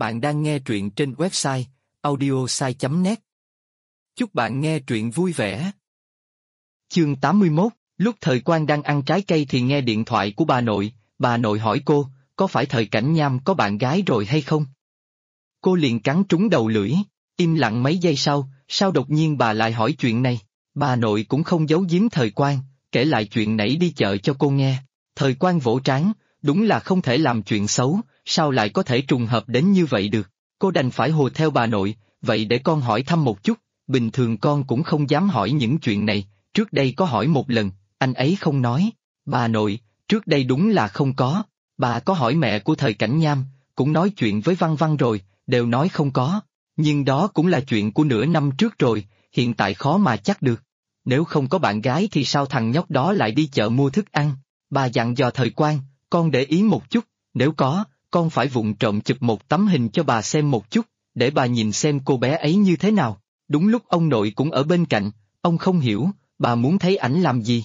Bạn đang nghe truyện trên website audiosai.net. Chúc bạn nghe truyện vui vẻ. Chương 81, lúc Thời Quang đang ăn trái cây thì nghe điện thoại của bà nội hỏi cô, có phải Thời Cảnh Nham có bạn gái rồi hay không? Cô liền cắn trúng đầu lưỡi, im lặng mấy giây sau, sao đột nhiên bà lại hỏi chuyện này? Bà nội cũng không giấu giếm Thời Quang, kể lại chuyện nãy đi chợ cho cô nghe. Thời Quang vỗ trán, đúng là không thể làm chuyện xấu, sao lại có thể trùng hợp đến như vậy được? Cô đành phải hùa theo bà nội, vậy để con hỏi thăm một chút, bình thường con cũng không dám hỏi những chuyện này, trước đây có hỏi một lần, anh ấy không nói. Bà nội, trước đây đúng là không có, bà có hỏi mẹ của Thời Cảnh Nham, cũng nói chuyện với Văn Văn rồi, đều nói không có, nhưng đó cũng là chuyện của nửa năm trước rồi, hiện tại khó mà chắc được. Nếu không có bạn gái thì sao thằng nhóc đó lại đi chợ mua thức ăn? Bà dặn dò Thời Quang, con để ý một chút, nếu có, con phải vụng trộm chụp một tấm hình cho bà xem một chút, để bà nhìn xem cô bé ấy như thế nào. Đúng lúc ông nội cũng ở bên cạnh, ông không hiểu, bà muốn thấy ảnh làm gì?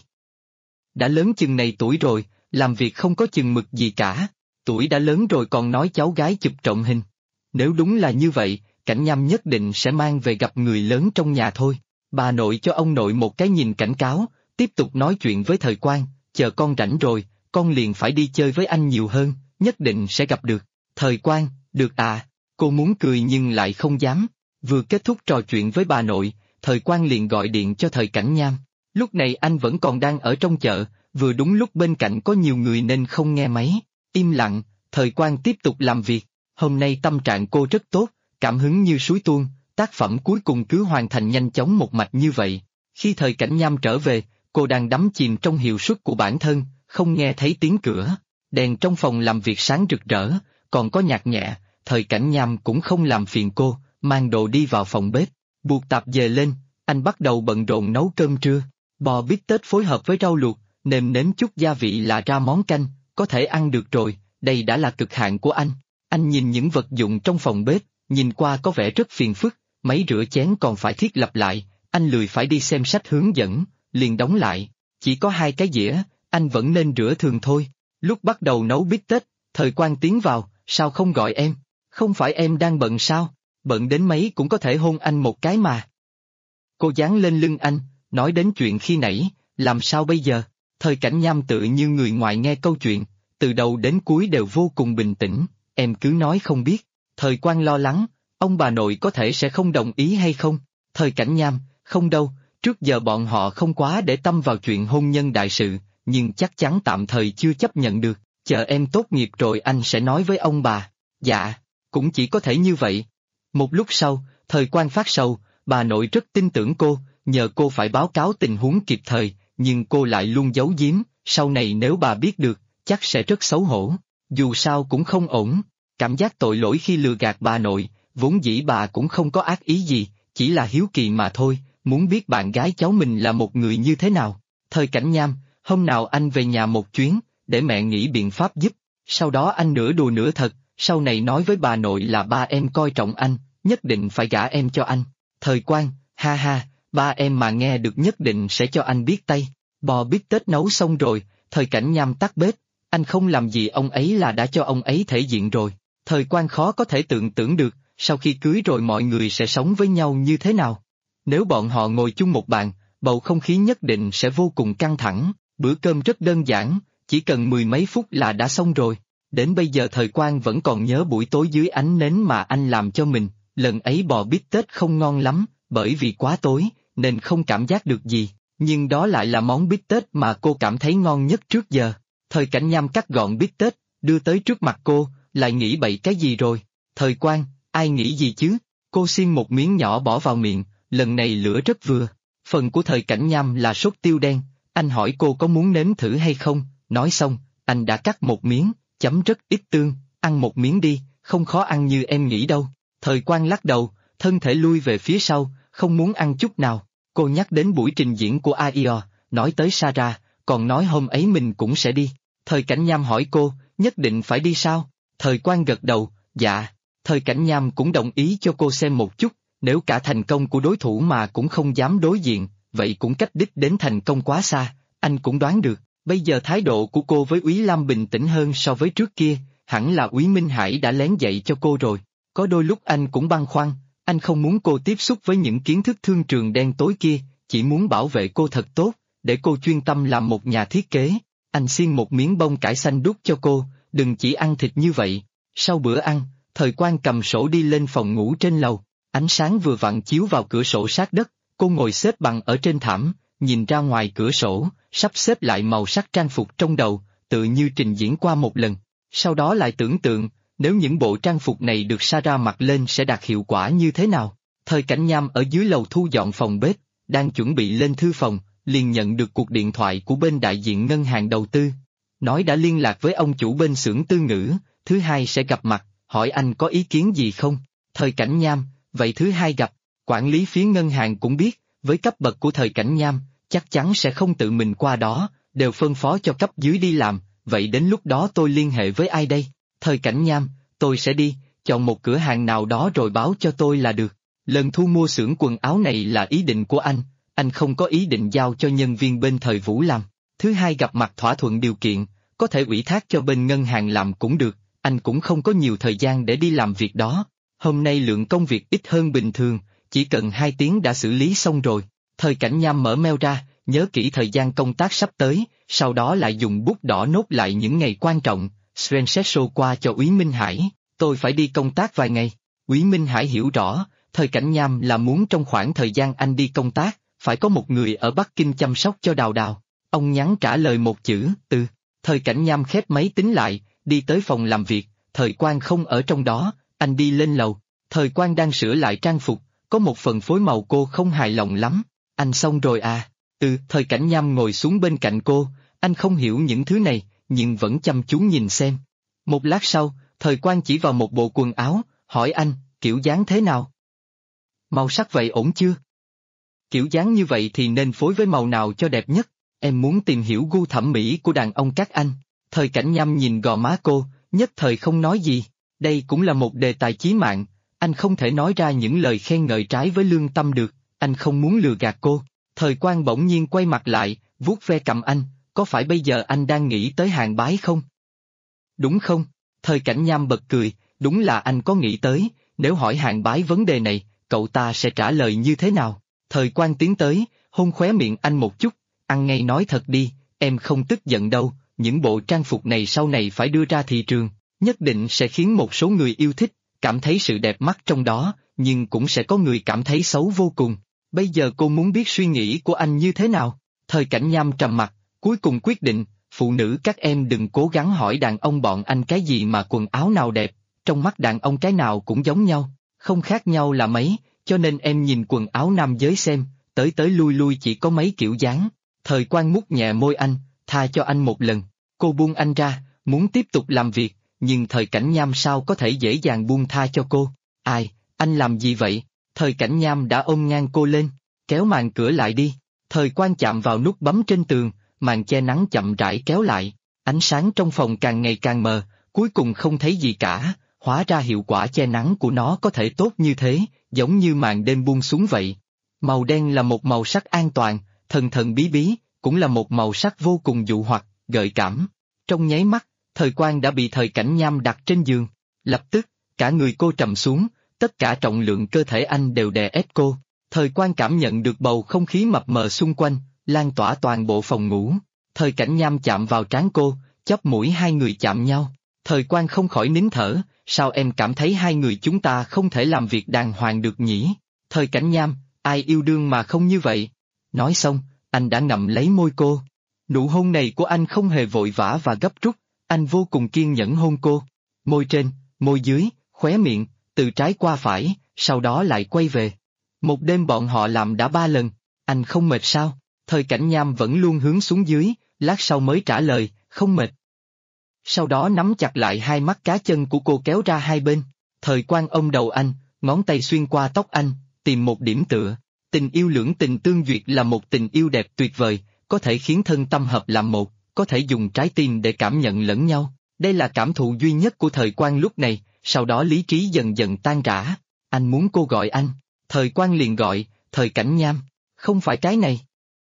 Đã lớn chừng này tuổi rồi, làm việc không có chừng mực gì cả, tuổi đã lớn rồi còn nói cháu gái chụp trộm hình. Nếu đúng là như vậy, Cảnh Nham nhất định sẽ mang về gặp người lớn trong nhà thôi. Bà nội cho ông nội một cái nhìn cảnh cáo, tiếp tục nói chuyện với Thời Quang, chờ con rảnh rồi, con liền phải đi chơi với anh nhiều hơn, nhất định sẽ gặp được. Thời Quang, được à, cô muốn cười nhưng lại không dám. Vừa kết thúc trò chuyện với bà nội, Thời Quang liền gọi điện cho Thời Cảnh Nham. Lúc này anh vẫn còn đang ở trong chợ, vừa đúng lúc bên cạnh có nhiều người nên không nghe máy. Im lặng, Thời Quang tiếp tục làm việc. Hôm nay tâm trạng cô rất tốt, cảm hứng như suối tuôn, tác phẩm cuối cùng cứ hoàn thành nhanh chóng một mạch như vậy. Khi Thời Cảnh Nham trở về, cô đang đắm chìm trong hiệu suất của bản thân, không nghe thấy tiếng cửa. Đèn trong phòng làm việc sáng rực rỡ, còn có nhạc nhẹ, Thời Cảnh Nham cũng không làm phiền cô, mang đồ đi vào phòng bếp. Buộc tạp dề lên, anh bắt đầu bận rộn nấu cơm trưa. Bò bít tết phối hợp với rau luộc, nêm nếm chút gia vị là ra món canh, có thể ăn được rồi, đây đã là cực hạn của anh. Anh nhìn những vật dụng trong phòng bếp, nhìn qua có vẻ rất phiền phức, máy rửa chén còn phải thiết lập lại, anh lười phải đi xem sách hướng dẫn, liền đóng lại. Chỉ có 2 cái dĩa, anh vẫn nên rửa thường thôi. Lúc bắt đầu nấu bít tết, Thời Quang tiến vào, sao không gọi em? Không phải em đang bận sao? Bận đến mấy cũng có thể hôn anh một cái mà. Cô dán lên lưng anh, nói đến chuyện khi nãy, làm sao bây giờ? Thời Cảnh Nham tự như người ngoài nghe câu chuyện, từ đầu đến cuối đều vô cùng bình tĩnh, em cứ nói không biết. Thời Quang lo lắng, ông bà nội có thể sẽ không đồng ý hay không? Thời Cảnh Nham, không đâu, trước giờ bọn họ không quá để tâm vào chuyện hôn nhân đại sự, nhưng chắc chắn tạm thời chưa chấp nhận được, chờ em tốt nghiệp rồi anh sẽ nói với ông bà. Dạ, cũng chỉ có thể như vậy. Một lúc sau, Thời Quang phát sầu, bà nội rất tin tưởng cô, nhờ cô phải báo cáo tình huống kịp thời, nhưng cô lại luôn giấu giếm, sau này nếu bà biết được, chắc sẽ rất xấu hổ, dù sao cũng không ổn. Cảm giác tội lỗi khi lừa gạt bà nội, vốn dĩ bà cũng không có ác ý gì, chỉ là hiếu kỳ mà thôi, muốn biết bạn gái cháu mình là một người như thế nào. Thời Cảnh Nham, hôm nào anh về nhà một chuyến, để mẹ nghĩ biện pháp giúp, sau đó anh nửa đùa nửa thật, sau này nói với bà nội là ba em coi trọng anh, nhất định phải gả em cho anh. Thời Quang, ha ha, ba em mà nghe được nhất định sẽ cho anh biết tay. Bò bít tết nấu xong rồi, Thời Cảnh Nham tắt bếp, anh không làm gì ông ấy là đã cho ông ấy thể diện rồi. Thời Quang khó có thể tưởng được, sau khi cưới rồi mọi người sẽ sống với nhau như thế nào. Nếu bọn họ ngồi chung một bàn, bầu không khí nhất định sẽ vô cùng căng thẳng, bữa cơm rất đơn giản, chỉ cần 10 mấy phút là đã xong rồi. Đến bây giờ Thời Quang vẫn còn nhớ buổi tối dưới ánh nến mà anh làm cho mình, lần ấy bò bít tết không ngon lắm, bởi vì quá tối, nên không cảm giác được gì, nhưng đó lại là món bít tết mà cô cảm thấy ngon nhất trước giờ. Thời Cảnh Nham cắt gọn bít tết, đưa tới trước mặt cô, lại nghĩ bậy cái gì rồi? Thời Quang, ai nghĩ gì chứ? Cô xiên một miếng nhỏ bỏ vào miệng, lần này lửa rất vừa. Phần của Thời Cảnh Nham là sốt tiêu đen, anh hỏi cô có muốn nếm thử hay không, nói xong, anh đã cắt một miếng, chấm rất ít tương, ăn một miếng đi, không khó ăn như em nghĩ đâu. Thời Quang lắc đầu, thân thể lui về phía sau, không muốn ăn chút nào. Cô nhắc đến buổi trình diễn của AIO, nói tới Sarah, còn nói hôm ấy mình cũng sẽ đi. Thời Cảnh Nham hỏi cô, nhất định phải đi sao? Thời Quang gật đầu, dạ. Thời Cảnh Nham cũng đồng ý cho cô xem một chút, nếu cả thành công của đối thủ mà cũng không dám đối diện, vậy cũng cách đích đến thành công quá xa, anh cũng đoán được. Bây giờ thái độ của cô với Úy Lam bình tĩnh hơn so với trước kia, hẳn là Úy Minh Hải đã lén dạy cho cô rồi. Có đôi lúc anh cũng băn khoăn, anh không muốn cô tiếp xúc với những kiến thức thương trường đen tối kia, chỉ muốn bảo vệ cô thật tốt, để cô chuyên tâm làm một nhà thiết kế. Anh xiên một miếng bông cải xanh đút cho cô, đừng chỉ ăn thịt như vậy. Sau bữa ăn, Thời Quang cầm sổ đi lên phòng ngủ trên lầu, ánh sáng vừa vặn chiếu vào cửa sổ sát đất, cô ngồi xếp bằng ở trên thảm, nhìn ra ngoài cửa sổ, sắp xếp lại màu sắc trang phục trong đầu, tự như trình diễn qua một lần. Sau đó lại tưởng tượng, nếu những bộ trang phục này được Sarah mặc lên sẽ đạt hiệu quả như thế nào. Thời Cảnh Nham ở dưới lầu thu dọn phòng bếp, đang chuẩn bị lên thư phòng, liền nhận được cuộc điện thoại của bên đại diện ngân hàng đầu tư. Nói đã liên lạc với ông chủ bên xưởng Tư Ngữ, thứ hai sẽ gặp mặt, hỏi anh có ý kiến gì không. Thời Cảnh Nham, vậy thứ hai gặp, quản lý phía ngân hàng cũng biết, với cấp bậc của Thời Cảnh Nham, chắc chắn sẽ không tự mình qua đó, đều phân phó cho cấp dưới đi làm, vậy đến lúc đó tôi liên hệ với ai đây? Thời Cảnh Nham, tôi sẽ đi, chọn một cửa hàng nào đó rồi báo cho tôi là được. Lần thu mua xưởng quần áo này là ý định của anh không có ý định giao cho nhân viên bên Thời Vũ làm. Thứ hai gặp mặt thỏa thuận điều kiện, có thể ủy thác cho bên ngân hàng làm cũng được, anh cũng không có nhiều thời gian để đi làm việc đó. Hôm nay lượng công việc ít hơn bình thường, chỉ cần 2 tiếng đã xử lý xong rồi. Thời Cảnh Nham mở mail ra, nhớ kỹ thời gian công tác sắp tới, sau đó lại dùng bút đỏ nốt lại những ngày quan trọng, Svensetso qua cho Úy Minh Hải, tôi phải đi công tác vài ngày. Úy Minh Hải hiểu rõ, Thời Cảnh Nham là muốn trong khoảng thời gian anh đi công tác, phải có một người ở Bắc Kinh chăm sóc cho Đào Đào. Ông nhắn trả lời một chữ, từ. Thời Cảnh Nham khép máy tính lại, đi tới phòng làm việc, Thời Quang không ở trong đó, anh đi lên lầu. Thời Quang đang sửa lại trang phục, có một phần phối màu cô không hài lòng lắm. Anh xong rồi à? Thời Cảnh Nham ngồi xuống bên cạnh cô, anh không hiểu những thứ này, nhưng vẫn chăm chú nhìn xem. Một lát sau, Thời Quang chỉ vào một bộ quần áo, hỏi anh, kiểu dáng thế nào? Màu sắc vậy ổn chưa? Kiểu dáng như vậy thì nên phối với màu nào cho đẹp nhất? Em muốn tìm hiểu gu thẩm mỹ của đàn ông các anh. Thời Cảnh Nham nhìn gò má cô, nhất thời không nói gì. Đây cũng là một đề tài chí mạng, anh không thể nói ra những lời khen ngợi trái với lương tâm được, anh không muốn lừa gạt cô. Thời Quang bỗng nhiên quay mặt lại, vuốt ve cằm anh, có phải bây giờ anh đang nghĩ tới Hàng Bái không? Đúng không? Thời Cảnh Nham bật cười, đúng là anh có nghĩ tới, nếu hỏi Hàng Bái vấn đề này, cậu ta sẽ trả lời như thế nào? Thời Quang tiến tới, hôn khóe miệng anh một chút, ăn ngay nói thật đi, em không tức giận đâu, những bộ trang phục này sau này phải đưa ra thị trường, nhất định sẽ khiến một số người yêu thích, cảm thấy sự đẹp mắt trong đó, nhưng cũng sẽ có người cảm thấy xấu vô cùng. Bây giờ cô muốn biết suy nghĩ của anh như thế nào? Thời Cảnh Nham trầm mặt, cuối cùng quyết định, phụ nữ các em đừng cố gắng hỏi đàn ông bọn anh cái gì mà quần áo nào đẹp, trong mắt đàn ông cái nào cũng giống nhau, không khác nhau là mấy, cho nên em nhìn quần áo nam giới xem, tới tới lui lui chỉ có mấy kiểu dáng. Thời Quang mút nhẹ môi anh, tha cho anh một lần. Cô buông anh ra, muốn tiếp tục làm việc, nhưng Thời Cảnh Nham sao có thể dễ dàng buông tha cho cô? Ai, anh làm gì vậy? Thời Cảnh Nham đã ôm ngang cô lên, kéo màn cửa lại đi. Thời Quang chạm vào nút bấm trên tường, màn che nắng chậm rãi kéo lại, ánh sáng trong phòng càng ngày càng mờ, cuối cùng không thấy gì cả, hóa ra hiệu quả che nắng của nó có thể tốt như thế, giống như màn đêm buông xuống vậy. Màu đen là một màu sắc an toàn, thần thần bí bí, cũng là một màu sắc vô cùng dụ hoặc, gợi cảm. Trong nháy mắt, Thời Quang đã bị Thời Cảnh Nham đặt trên giường, lập tức, cả người cô trầm xuống, tất cả trọng lượng cơ thể anh đều đè ép cô. Thời Quang cảm nhận được bầu không khí mập mờ xung quanh, lan tỏa toàn bộ phòng ngủ. Thời Cảnh Nham chạm vào trán cô, chóp mũi hai người chạm nhau. Thời Quang không khỏi nín thở, sao em cảm thấy hai người chúng ta không thể làm việc đàng hoàng được nhỉ? Thời Cảnh Nham, ai yêu đương mà không như vậy? Nói xong, anh đã ngậm lấy môi cô. Nụ hôn này của anh không hề vội vã và gấp rút, anh vô cùng kiên nhẫn hôn cô. Môi trên, môi dưới, khóe miệng, từ trái qua phải, sau đó lại quay về. Một đêm bọn họ làm đã 3 lần, anh không mệt sao? Thời Cảnh Nham vẫn luôn hướng xuống dưới, lát sau mới trả lời, không mệt. Sau đó nắm chặt lại hai mắt cá chân của cô kéo ra hai bên. Thời Quang ôm đầu anh, ngón tay xuyên qua tóc anh, tìm một điểm tựa. Tình yêu lưỡng tình tương duyệt là một tình yêu đẹp tuyệt vời, có thể khiến thân tâm hợp làm một, có thể dùng trái tim để cảm nhận lẫn nhau. Đây là cảm thụ duy nhất của Thời Quang lúc này, sau đó lý trí dần dần tan rã. Anh muốn cô gọi anh. Thời Quang liền gọi, Thời Cảnh Nham, không phải cái này.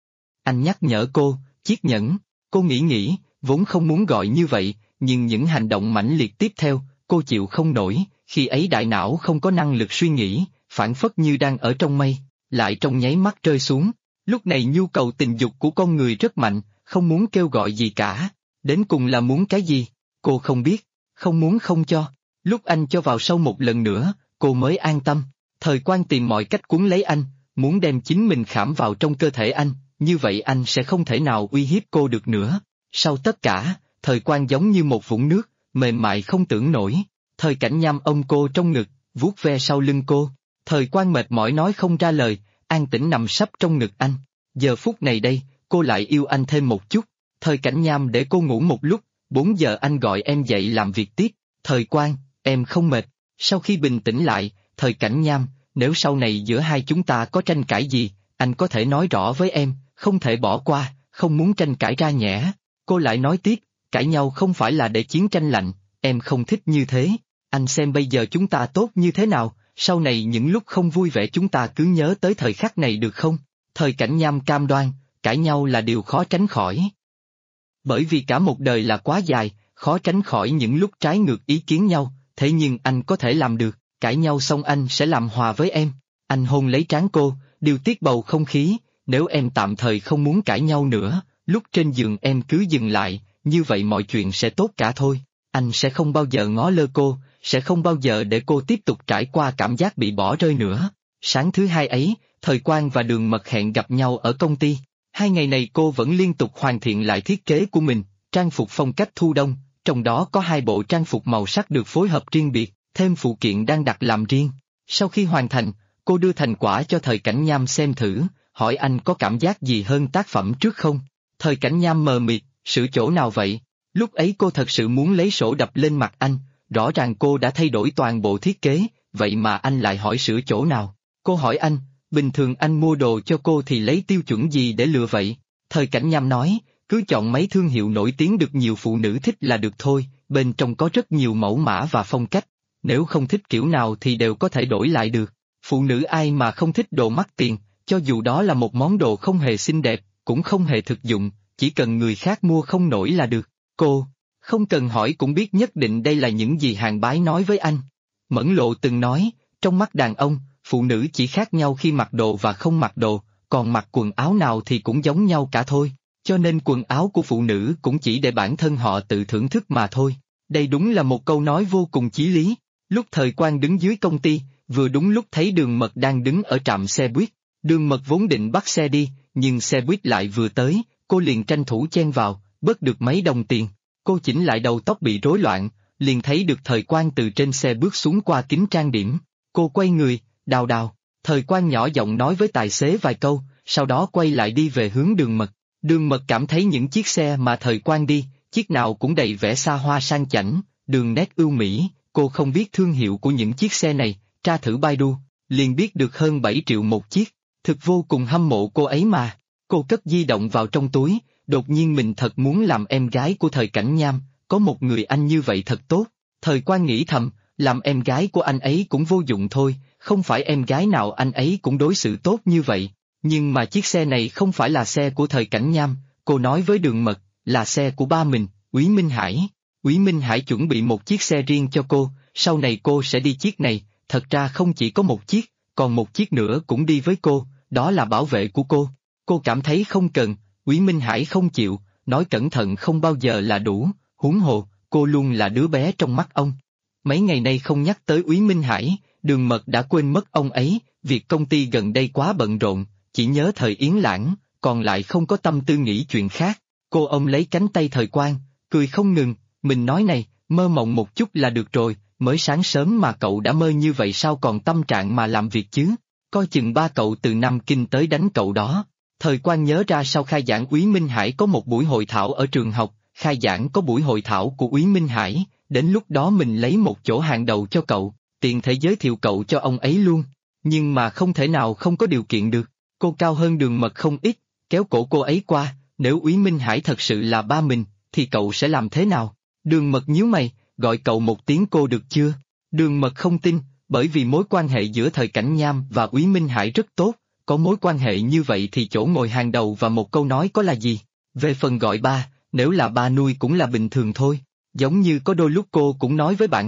Anh nhắc nhở cô, chiếc nhẫn, cô nghĩ, vốn không muốn gọi như vậy, nhưng những hành động mãnh liệt tiếp theo, cô chịu không nổi, khi ấy đại não không có năng lực suy nghĩ, phảng phất như đang ở trong mây, lại trong nháy mắt rơi xuống. Lúc này nhu cầu tình dục của con người rất mạnh, không muốn kêu gọi gì cả. Đến cùng là muốn cái gì? Cô không biết, không muốn không cho. Lúc anh cho vào sâu một lần nữa, cô mới an tâm. Thời Quang tìm mọi cách cuốn lấy anh, muốn đem chính mình khảm vào trong cơ thể anh, như vậy anh sẽ không thể nào uy hiếp cô được nữa. Sau tất cả, Thời Quang giống như một vũng nước, mềm mại không tưởng nổi. Thời Cảnh Nham ôm cô trong ngực, vuốt ve sau lưng cô. Thời Quang mệt mỏi nói không ra lời, an tĩnh nằm sấp trong ngực anh. Giờ phút này đây, cô lại yêu anh thêm một chút. Thời Cảnh Nham để cô ngủ một lúc, 4 giờ anh gọi em dậy làm việc tiếp. Thời Quang, em không mệt. Sau khi bình tĩnh lại, Thời Cảnh Nham, nếu sau này giữa hai chúng ta có tranh cãi gì, anh có thể nói rõ với em, không thể bỏ qua, không muốn tranh cãi ra nhẽ. Cô lại nói tiếp, cãi nhau không phải là để chiến tranh lạnh, em không thích như thế. Anh xem bây giờ chúng ta tốt như thế nào, sau này những lúc không vui vẻ chúng ta cứ nhớ tới thời khắc này được không? Thời Cảnh Nham cam đoan, cãi nhau là điều khó tránh khỏi. Bởi vì cả một đời là quá dài, khó tránh khỏi những lúc trái ngược ý kiến nhau, thế nhưng anh có thể làm được, cãi nhau xong anh sẽ làm hòa với em. Anh hôn lấy trán cô, điều tiết bầu không khí, nếu em tạm thời không muốn cãi nhau nữa, lúc trên giường em cứ dừng lại, như vậy mọi chuyện sẽ tốt cả thôi. Anh sẽ không bao giờ ngó lơ cô, sẽ không bao giờ để cô tiếp tục trải qua cảm giác bị bỏ rơi nữa. Sáng thứ hai ấy, Thời Quang và Đường Mật hẹn gặp nhau ở công ty. 2 ngày này cô vẫn liên tục hoàn thiện lại thiết kế của mình, trang phục phong cách thu đông, trong đó có 2 bộ trang phục màu sắc được phối hợp riêng biệt, thêm phụ kiện đang đặt làm riêng. Sau khi hoàn thành, cô đưa thành quả cho Thời Cảnh Nham xem thử, hỏi anh có cảm giác gì hơn tác phẩm trước không? Thời Cảnh Nham mờ mịt, sửa chỗ nào vậy? Lúc ấy cô thật sự muốn lấy sổ đập lên mặt anh, rõ ràng cô đã thay đổi toàn bộ thiết kế, vậy mà anh lại hỏi sửa chỗ nào? Cô hỏi anh, bình thường anh mua đồ cho cô thì lấy tiêu chuẩn gì để lựa vậy? Thời Cảnh Nham nói, cứ chọn mấy thương hiệu nổi tiếng được nhiều phụ nữ thích là được thôi, bên trong có rất nhiều mẫu mã và phong cách, nếu không thích kiểu nào thì đều có thể đổi lại được. Phụ nữ ai mà không thích đồ mắc tiền, cho dù đó là một món đồ không hề xinh đẹp, cũng không hề thực dụng, chỉ cần người khác mua không nổi là được. Cô, không cần hỏi cũng biết nhất định đây là những gì Hàng Bái nói với anh. Mẫn Lộ từng nói, trong mắt đàn ông, phụ nữ chỉ khác nhau khi mặc đồ và không mặc đồ, còn mặc quần áo nào thì cũng giống nhau cả thôi, cho nên quần áo của phụ nữ cũng chỉ để bản thân họ tự thưởng thức mà thôi. Đây đúng là một câu nói vô cùng chí lý. Lúc Thời Quang đứng dưới công ty, vừa đúng lúc thấy Đường Mật đang đứng ở trạm xe buýt. Đường Mật vốn định bắt xe đi, nhưng xe buýt lại vừa tới, cô liền tranh thủ chen vào, bớt được mấy đồng tiền. Cô chỉnh lại đầu tóc bị rối loạn, liền thấy được Thời Quang từ trên xe bước xuống qua kính trang điểm. Cô quay người, Đào Đào. Thời Quang nhỏ giọng nói với tài xế vài câu, sau đó quay lại đi về hướng Đường Mật. Đường Mật cảm thấy những chiếc xe mà Thời Quang đi, chiếc nào cũng đầy vẻ xa hoa sang chảnh, đường nét ưu mỹ. Cô không biết thương hiệu của những chiếc xe này, tra thử Baidu, liền biết được hơn 7 triệu một chiếc, thực vô cùng hâm mộ cô ấy mà. Cô cất di động vào trong túi, đột nhiên mình thật muốn làm em gái của Thời Cảnh Nham, có một người anh như vậy thật tốt. Thời Quang nghĩ thầm, làm em gái của anh ấy cũng vô dụng thôi, không phải em gái nào anh ấy cũng đối xử tốt như vậy. Nhưng mà chiếc xe này không phải là xe của Thời Cảnh Nham, cô nói với Đường Mật, là xe của ba mình, Úy Minh Hải. Úy Minh Hải chuẩn bị một chiếc xe riêng cho cô, sau này cô sẽ đi chiếc này, thật ra không chỉ có một chiếc, còn một chiếc nữa cũng đi với cô, đó là bảo vệ của cô. Cô cảm thấy không cần, Úy Minh Hải không chịu, nói cẩn thận không bao giờ là đủ, huống hồ, cô luôn là đứa bé trong mắt ông. Mấy ngày nay không nhắc tới Úy Minh Hải, Đường Mật đã quên mất ông ấy, việc công ty gần đây quá bận rộn, chỉ nhớ Thời Yến Lãng, còn lại không có tâm tư nghĩ chuyện khác. Cô ôm lấy cánh tay Thời Quang, cười không ngừng, mình nói này, mơ mộng một chút là được rồi, mới sáng sớm mà cậu đã mơ như vậy sao còn tâm trạng mà làm việc chứ, coi chừng ba cậu từ Nam Kinh tới đánh cậu đó. Thời Quang nhớ ra sau khai giảng Úy Minh Hải có một buổi hội thảo ở trường học, khai giảng có buổi hội thảo của Úy Minh Hải, đến lúc đó mình lấy một chỗ hàng đầu cho cậu, tiện thể giới thiệu cậu cho ông ấy luôn, nhưng mà không thể nào không có điều kiện được. Cô cao hơn Đường Mật không ít, kéo cổ cô ấy qua, nếu Úy Minh Hải thật sự là ba mình, thì cậu sẽ làm thế nào? Đường Mật nhíu mày, gọi cậu một tiếng cô được chưa? Đường Mật không tin, bởi vì mối quan hệ giữa Thời Cảnh Nham và Úy Minh Hải rất tốt, có mối quan hệ như vậy thì chỗ ngồi hàng đầu và một câu nói có là gì? Về phần gọi ba, nếu là ba nuôi cũng là bình thường thôi, giống như có đôi lúc cô cũng nói với bạn học,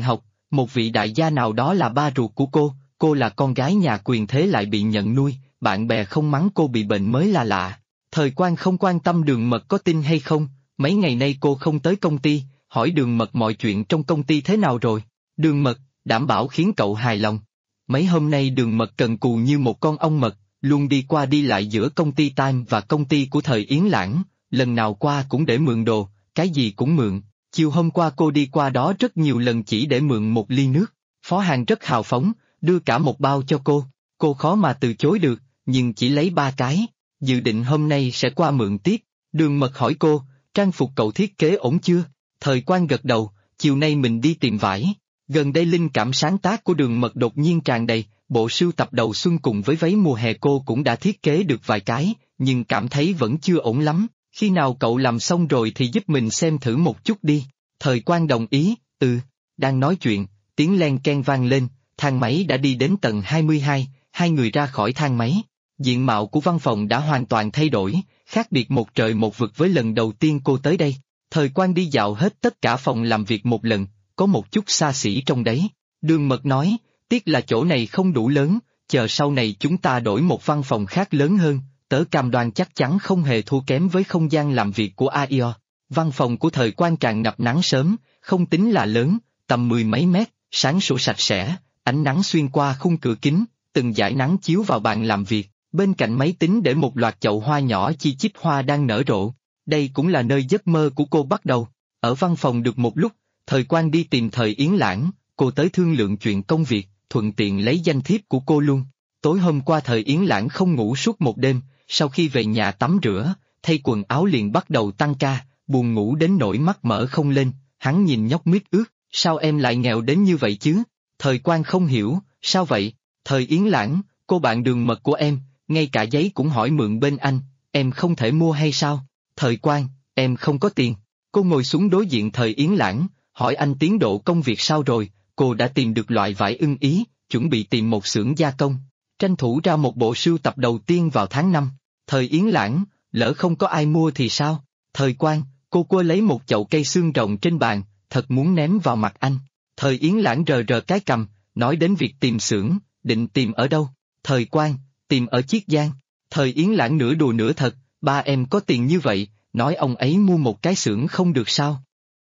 Một vị đại gia nào đó là ba ruột của cô là con gái nhà quyền thế lại bị nhận nuôi, bạn bè không mắng cô bị bệnh mới là lạ. Thời Quang không quan tâm Đường Mật có tin hay không, mấy ngày nay cô không tới công ty, hỏi Đường Mật mọi chuyện trong công ty thế nào rồi. Đường Mật, đảm bảo khiến cậu hài lòng. Mấy hôm nay Đường Mật cần cù như một con ong mật, luôn đi qua đi lại giữa công ty Time và công ty của Thời Yến Lãng, lần nào qua cũng để mượn đồ, cái gì cũng mượn. Chiều hôm qua cô đi qua đó rất nhiều lần chỉ để mượn một ly nước. Phó Hàn rất hào phóng, đưa cả một bao cho cô khó mà từ chối được, nhưng chỉ lấy 3 cái, dự định hôm nay sẽ qua mượn tiếp. Đường Mật hỏi cô, trang phục cậu thiết kế ổn chưa? Thời Quang gật đầu, chiều nay mình đi tìm vải. Gần đây linh cảm sáng tác của Đường Mật đột nhiên tràn đầy, bộ sưu tập đầu xuân cùng với váy mùa hè cô cũng đã thiết kế được vài cái, nhưng cảm thấy vẫn chưa ổn lắm. Khi nào cậu làm xong rồi thì giúp mình xem thử một chút đi. Thời Quang đồng ý, đang nói chuyện, tiếng len keng vang lên, thang máy đã đi đến tầng 22, hai người ra khỏi thang máy. Diện mạo của văn phòng đã hoàn toàn thay đổi, khác biệt một trời một vực với lần đầu tiên cô tới đây. Thời Quang đi dạo hết tất cả phòng làm việc một lần, có một chút xa xỉ trong đấy. Đường Mật nói, tiếc là chỗ này không đủ lớn, chờ sau này chúng ta đổi một văn phòng khác lớn hơn, tớ cam đoan chắc chắn không hề thua kém với không gian làm việc của AIO. Văn phòng của Thời Quang tràn ngập nắng sớm, không tính là lớn, tầm 10 mấy mét, sáng sủa sạch sẽ, ánh nắng xuyên qua khung cửa kính, từng dải nắng chiếu vào bàn làm việc, bên cạnh máy tính để một loạt chậu hoa nhỏ chi chít hoa đang nở rộ. Đây cũng là nơi giấc mơ của cô bắt đầu. Ở văn phòng được một lúc, Thời Quang đi tìm Thời Yến Lãng, cô tới thương lượng chuyện công việc, thuận tiện lấy danh thiếp của cô luôn. Tối hôm qua Thời Yến Lãng không ngủ suốt một đêm, sau khi về nhà tắm rửa, thay quần áo liền bắt đầu tăng ca, buồn ngủ đến nỗi mắt mở không lên, hắn nhìn nhóc mít ướt, sao em lại nghèo đến như vậy chứ? Thời Quang không hiểu, sao vậy? Thời Yến Lãng, cô bạn Đường Mật của em, ngay cả giấy cũng hỏi mượn bên anh, em không thể mua hay sao? Thời Quang, em không có tiền. Cô ngồi xuống đối diện Thời Yến Lãng, hỏi anh tiến độ công việc sao rồi, cô đã tìm được loại vải ưng ý, chuẩn bị tìm một xưởng gia công, tranh thủ ra một bộ sưu tập đầu tiên vào tháng 5. Thời Yến Lãng, lỡ không có ai mua thì sao? Thời Quang, cô quơ lấy một chậu cây xương rồng trên bàn, thật muốn ném vào mặt anh. Thời Yến Lãng rờ rờ cái cằm, nói đến việc tìm xưởng, định tìm ở đâu? Thời Quang, tìm ở Chiết Giang. Thời Yến Lãng nửa đùa nửa thật, ba em có tiền như vậy, nói ông ấy mua một cái xưởng không được sao?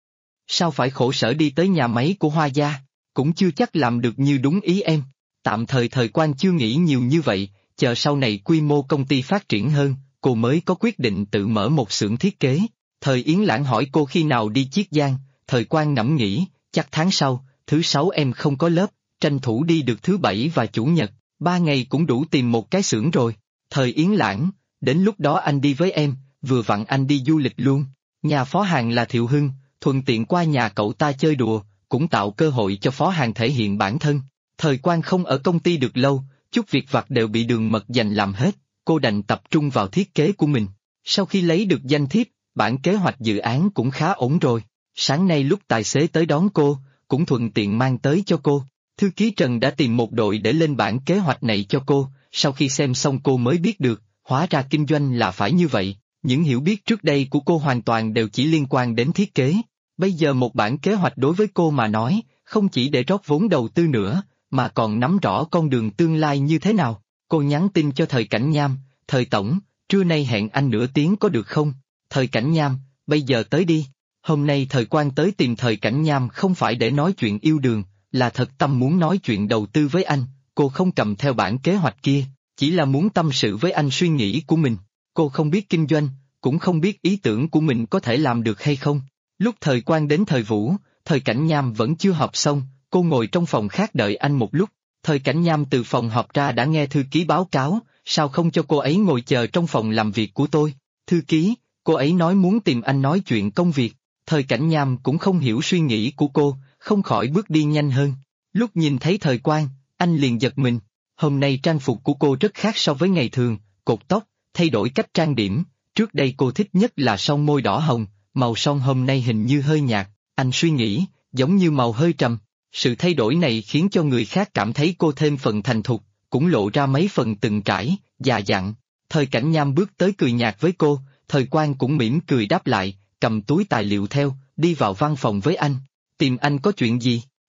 Sao phải khổ sở đi tới nhà máy của Hoa gia, cũng chưa chắc làm được như đúng ý em. Tạm thời Thời Quang chưa nghĩ nhiều như vậy, chờ sau này quy mô công ty phát triển hơn, cô mới có quyết định tự mở một xưởng thiết kế. Thời Yến Lãng hỏi cô khi nào đi Chiết Giang, Thời Quang ngẫm nghĩ, chắc tháng sau, thứ sáu em không có lớp, tranh thủ đi được thứ bảy và chủ nhật, 3 ngày cũng đủ tìm một cái xưởng rồi. Thời Yến Lãng, đến lúc đó anh đi với em, vừa vặn anh đi du lịch luôn. Nhà Phó Hàn là Thiệu Hưng, thuận tiện qua nhà cậu ta chơi đùa, cũng tạo cơ hội cho Phó Hàn thể hiện bản thân. Thời Quang không ở công ty được lâu, chút việc vặt đều bị Đường Mật giành làm hết, cô đành tập trung vào thiết kế của mình. Sau khi lấy được danh thiếp, bản kế hoạch dự án cũng khá ổn rồi. Sáng nay lúc tài xế tới đón cô, cũng thuận tiện mang tới cho cô. Thư ký Trần đã tìm một đội để lên bản kế hoạch này cho cô, sau khi xem xong cô mới biết được, hóa ra kinh doanh là phải như vậy. Những hiểu biết trước đây của cô hoàn toàn đều chỉ liên quan đến thiết kế. Bây giờ một bản kế hoạch đối với cô mà nói, không chỉ để rót vốn đầu tư nữa, mà còn nắm rõ con đường tương lai như thế nào. Cô nhắn tin cho Thời Cảnh Nham, Thời Tổng, trưa nay hẹn anh nửa tiếng có được không? Thời Cảnh Nham, bây giờ tới đi. Hôm nay Thời Quang tới tìm Thời Cảnh Nham không phải để nói chuyện yêu đương, là thật tâm muốn nói chuyện đầu tư với anh. Cô không cầm theo bản kế hoạch kia, chỉ là muốn tâm sự với anh suy nghĩ của mình. Cô không biết kinh doanh, cũng không biết ý tưởng của mình có thể làm được hay không. Lúc Thời Quang đến Thời Vũ, Thời Cảnh Nham vẫn chưa họp xong, cô ngồi trong phòng khác đợi anh một lúc. Thời Cảnh Nham từ phòng họp ra đã nghe thư ký báo cáo, sao không cho cô ấy ngồi chờ trong phòng làm việc của tôi? Thư ký, cô ấy nói muốn tìm anh nói chuyện công việc. Thời Cảnh Nham cũng không hiểu suy nghĩ của cô, không khỏi bước đi nhanh hơn. Lúc nhìn thấy Thời Quang, anh liền giật mình. Hôm nay trang phục của cô rất khác so với ngày thường, cột tóc, thay đổi cách trang điểm. Trước đây cô thích nhất là son môi đỏ hồng, màu son hôm nay hình như hơi nhạt, anh suy nghĩ, giống như màu hơi trầm. Sự thay đổi này khiến cho người khác cảm thấy cô thêm phần thành thục, cũng lộ ra mấy phần từng trải, già dặn. Thời Cảnh Nham bước tới cười nhạt với cô, Thời Quang cũng mỉm cười đáp lại, cầm túi tài liệu theo, đi vào văn phòng với anh. Tìm anh có chuyện gì?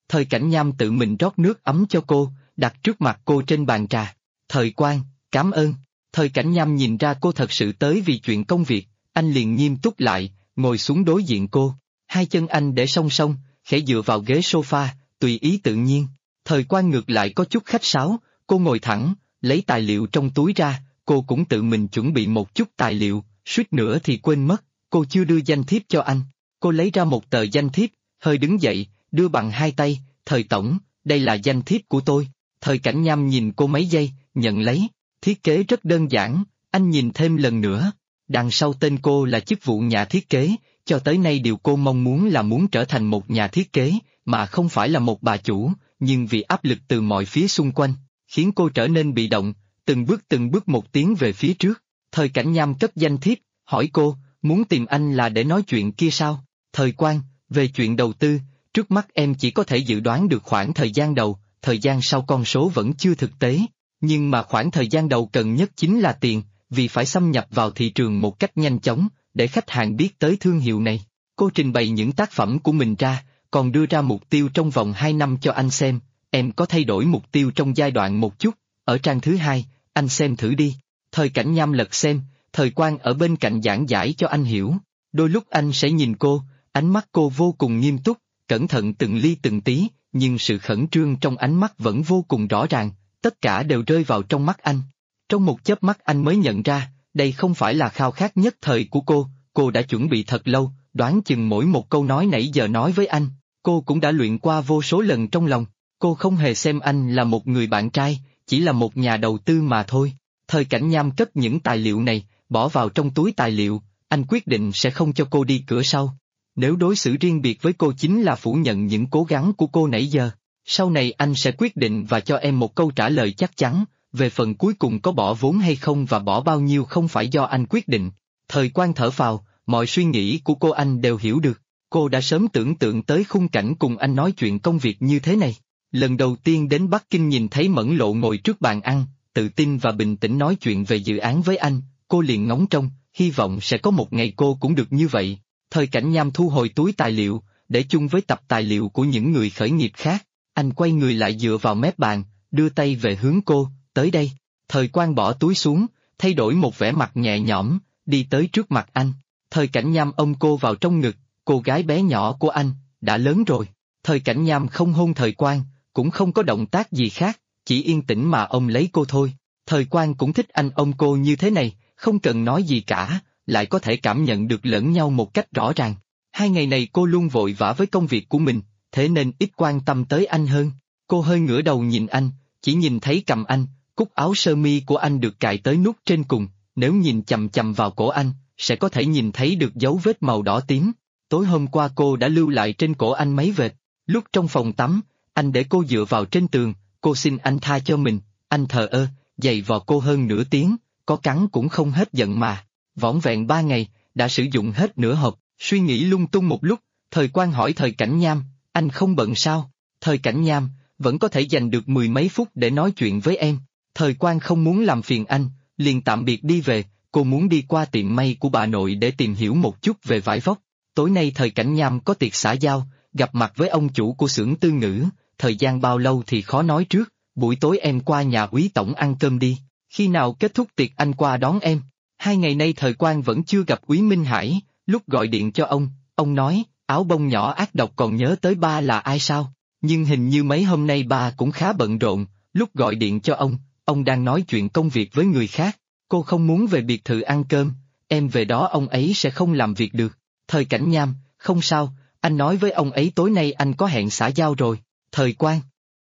Thời Cảnh Nham tự mình rót nước ấm cho cô, đặt trước mặt cô trên bàn trà. Thời Quang, cảm ơn. Thời Cảnh Nham nhìn ra cô thật sự tới vì chuyện công việc, anh liền nghiêm túc lại, ngồi xuống đối diện cô. Hai chân anh để song song, khẽ dựa vào ghế sofa, tùy ý tự nhiên. Thời Quang ngược lại có chút khách sáo, cô ngồi thẳng, lấy tài liệu trong túi ra, cô cũng tự mình chuẩn bị một chút tài liệu, suýt nữa thì quên mất, cô chưa đưa danh thiếp cho anh. Cô lấy ra một tờ danh thiếp, hơi đứng dậy, đưa bằng hai tay, Thời tổng, đây là danh thiếp của tôi. Thời Cảnh Nham nhìn cô mấy giây, nhận lấy, thiết kế rất đơn giản, anh nhìn thêm lần nữa. Đằng sau tên cô là chức vụ nhà thiết kế, cho tới nay điều cô mong muốn là muốn trở thành một nhà thiết kế, mà không phải là một bà chủ, nhưng vì áp lực từ mọi phía xung quanh, khiến cô trở nên bị động, từng bước một tiến về phía trước. Thời Cảnh Nham cất danh thiếp, hỏi cô, muốn tìm anh là để nói chuyện kia sao? Thời Quang, về chuyện đầu tư, trước mắt em chỉ có thể dự đoán được khoảng thời gian đầu, thời gian sau con số vẫn chưa thực tế, nhưng mà khoảng thời gian đầu cần nhất chính là tiền, vì phải xâm nhập vào thị trường một cách nhanh chóng, để khách hàng biết tới thương hiệu này. Cô trình bày những tác phẩm của mình ra, còn đưa ra mục tiêu trong vòng 2 năm cho anh xem, em có thay đổi mục tiêu trong giai đoạn một chút, ở trang thứ 2, anh xem thử đi. Thời Cảnh Nham lật xem, Thời Quang ở bên cạnh giảng giải cho anh hiểu. Đôi lúc anh sẽ nhìn cô, ánh mắt cô vô cùng nghiêm túc, cẩn thận từng ly từng tí, nhưng sự khẩn trương trong ánh mắt vẫn vô cùng rõ ràng, tất cả đều rơi vào trong mắt anh. Trong một chớp mắt anh mới nhận ra, đây không phải là khao khát nhất thời của cô đã chuẩn bị thật lâu, đoán chừng mỗi một câu nói nãy giờ nói với anh, cô cũng đã luyện qua vô số lần trong lòng. Cô không hề xem anh là một người bạn trai, chỉ là một nhà đầu tư mà thôi. Thời Cảnh Nham cất những tài liệu này, bỏ vào trong túi tài liệu, anh quyết định sẽ không cho cô đi cửa sau. Nếu đối xử riêng biệt với cô chính là phủ nhận những cố gắng của cô nãy giờ. Sau này anh sẽ quyết định và cho em một câu trả lời chắc chắn, về phần cuối cùng có bỏ vốn hay không và bỏ bao nhiêu không phải do anh quyết định. Thời Quang thở phào, mọi suy nghĩ của cô anh đều hiểu được. Cô đã sớm tưởng tượng tới khung cảnh cùng anh nói chuyện công việc như thế này. Lần đầu tiên đến Bắc Kinh nhìn thấy Mẫn Lộ ngồi trước bàn ăn, tự tin và bình tĩnh nói chuyện về dự án với anh, cô liền ngóng trông, hy vọng sẽ có một ngày cô cũng được như vậy. Thời Cảnh Nham thu hồi túi tài liệu, để chung với tập tài liệu của những người khởi nghiệp khác, anh quay người lại dựa vào mép bàn, đưa tay về hướng cô, tới đây. Thời Quang bỏ túi xuống, thay đổi một vẻ mặt nhẹ nhõm, đi tới trước mặt anh. Thời Cảnh Nham ôm cô vào trong ngực, cô gái bé nhỏ của anh, đã lớn rồi. Thời Cảnh Nham không hôn Thời Quang, cũng không có động tác gì khác, chỉ yên tĩnh mà ôm lấy cô thôi. Thời Quang cũng thích anh ôm cô như thế này, không cần nói gì cả, lại có thể cảm nhận được lẫn nhau một cách rõ ràng. 2 ngày này cô luôn vội vã với công việc của mình, thế nên ít quan tâm tới anh hơn. Cô hơi ngửa đầu nhìn anh, chỉ nhìn thấy cằm anh, cúc áo sơ mi của anh được cài tới nút trên cùng, nếu nhìn chằm chằm vào cổ anh, sẽ có thể nhìn thấy được dấu vết màu đỏ tím. Tối hôm qua cô đã lưu lại trên cổ anh mấy vệt. Lúc trong phòng tắm, anh để cô dựa vào trên tường, cô xin anh tha cho mình, anh thờ ơ, giày vò cô hơn nửa tiếng, có cắn cũng không hết giận mà. Vỏn vẹn 3 ngày, đã sử dụng hết nửa hộp, suy nghĩ lung tung một lúc, Thời Quang hỏi Thời Cảnh Nham, anh không bận sao? Thời Cảnh Nham, vẫn có thể dành được 10 mấy phút để nói chuyện với em. Thời Quang không muốn làm phiền anh, liền tạm biệt đi về, cô muốn đi qua tiệm may của bà nội để tìm hiểu một chút về vải vóc. Tối nay Thời Cảnh Nham có tiệc xã giao, gặp mặt với ông chủ của xưởng Tư Ngữ, thời gian bao lâu thì khó nói trước, buổi tối em qua nhà Úy Tổng ăn cơm đi, khi nào kết thúc tiệc anh qua đón em. 2 ngày nay Thời Quang vẫn chưa gặp Úy Minh Hải, lúc gọi điện cho ông nói, áo bông nhỏ ác độc còn nhớ tới ba là ai sao, nhưng hình như mấy hôm nay ba cũng khá bận rộn, lúc gọi điện cho ông đang nói chuyện công việc với người khác, cô không muốn về biệt thự ăn cơm, em về đó ông ấy sẽ không làm việc được. Thời Cảnh Nham, không sao, anh nói với ông ấy tối nay anh có hẹn xã giao rồi. Thời Quang.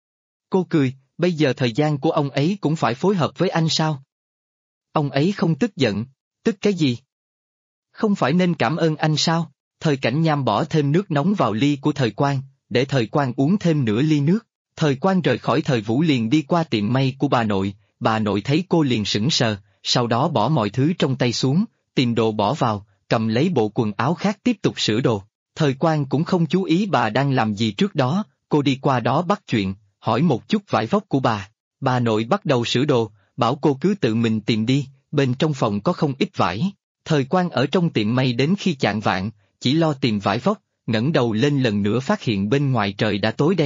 Cô cười, bây giờ thời gian của ông ấy cũng phải phối hợp với anh sao? Ông ấy không tức giận, tức cái gì? Không phải nên cảm ơn anh sao? Thời Cảnh Nham bỏ thêm nước nóng vào ly của Thời Quang, để Thời Quang uống thêm nửa ly nước. Thời Quang rời khỏi Thời Vũ liền đi qua tiệm may của bà nội thấy cô liền sững sờ, sau đó bỏ mọi thứ trong tay xuống, tìm đồ bỏ vào, cầm lấy bộ quần áo khác tiếp tục sửa đồ. Thời Quang cũng không chú ý bà đang làm gì trước đó, cô đi qua đó bắt chuyện, hỏi một chút vải vóc của bà nội bắt đầu sửa đồ, bảo cô cứ tự mình tìm đi, bên trong phòng có không ít vải. Thời Quang ở trong tiệm may đến khi chạng vạng, chỉ lo tìm vải vóc, ngẩng đầu lên lần nữa phát hiện bên ngoài trời đã tối đen,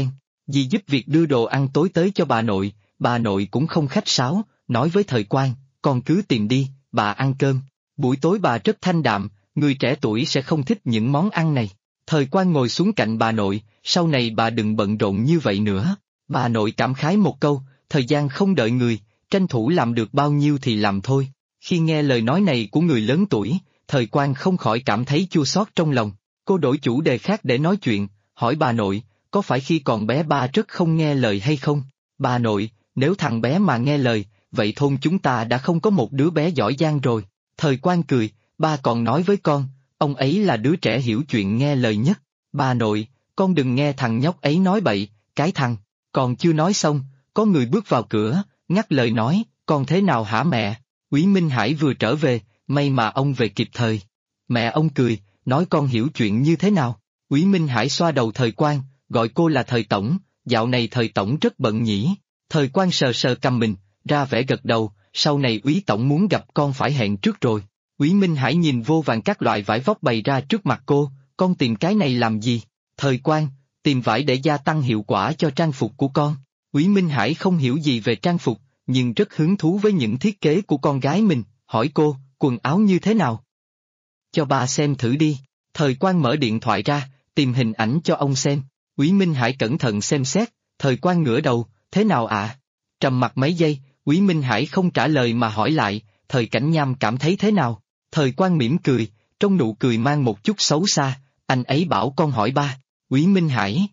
Dì giúp việc đưa đồ ăn tối tới cho bà nội cũng không khách sáo, nói với Thời Quang, con cứ tìm đi, bà ăn cơm. Buổi tối bà rất thanh đạm, người trẻ tuổi sẽ không thích những món ăn này. Thời Quang ngồi xuống cạnh bà nội, sau này bà đừng bận rộn như vậy nữa. Bà nội cảm khái một câu, thời gian không đợi người, tranh thủ làm được bao nhiêu thì làm thôi. Khi nghe lời nói này của người lớn tuổi, Thời Quang không khỏi cảm thấy chua xót trong lòng. Cô đổi chủ đề khác để nói chuyện, hỏi bà nội, có phải khi còn bé ba rất không nghe lời hay không? Bà nội, nếu thằng bé mà nghe lời, vậy thôn chúng ta đã không có một đứa bé giỏi giang rồi. Thời Quang cười, ba còn nói với con, ông ấy là đứa trẻ hiểu chuyện nghe lời nhất. Bà nội, con đừng nghe thằng nhóc ấy nói bậy, cái thằng, còn chưa nói xong, có người bước vào cửa, ngắt lời nói, con thế nào hả mẹ? Úy Minh Hải vừa trở về, may mà ông về kịp thời. Mẹ ông cười, nói con hiểu chuyện như thế nào? Úy Minh Hải xoa đầu Thời Quang, gọi cô là Thời Tổng, dạo này Thời Tổng rất bận nhỉ. Thời Quang sờ sờ cằm mình, ra vẻ gật đầu, sau này Úy Tổng muốn gặp con phải hẹn trước rồi. Úy Minh Hải nhìn vô vàn các loại vải vóc bày ra trước mặt cô, con tìm cái này làm gì? Thời Quang, tìm vải để gia tăng hiệu quả cho trang phục của con. Úy Minh Hải không hiểu gì về trang phục, nhưng rất hứng thú với những thiết kế của con gái mình, hỏi cô, quần áo như thế nào? Cho ba xem thử đi. Thời Quang mở điện thoại ra, tìm hình ảnh cho ông xem. Úy Minh Hải cẩn thận xem xét, Thời Quang ngửa đầu, thế nào ạ? Trầm mặc mấy giây, Úy Minh Hải không trả lời mà hỏi lại, Thời Cảnh Nham cảm thấy thế nào? Thời Quang mỉm cười, trong nụ cười mang một chút xấu xa, anh ấy bảo con hỏi ba. Úy Minh Hải.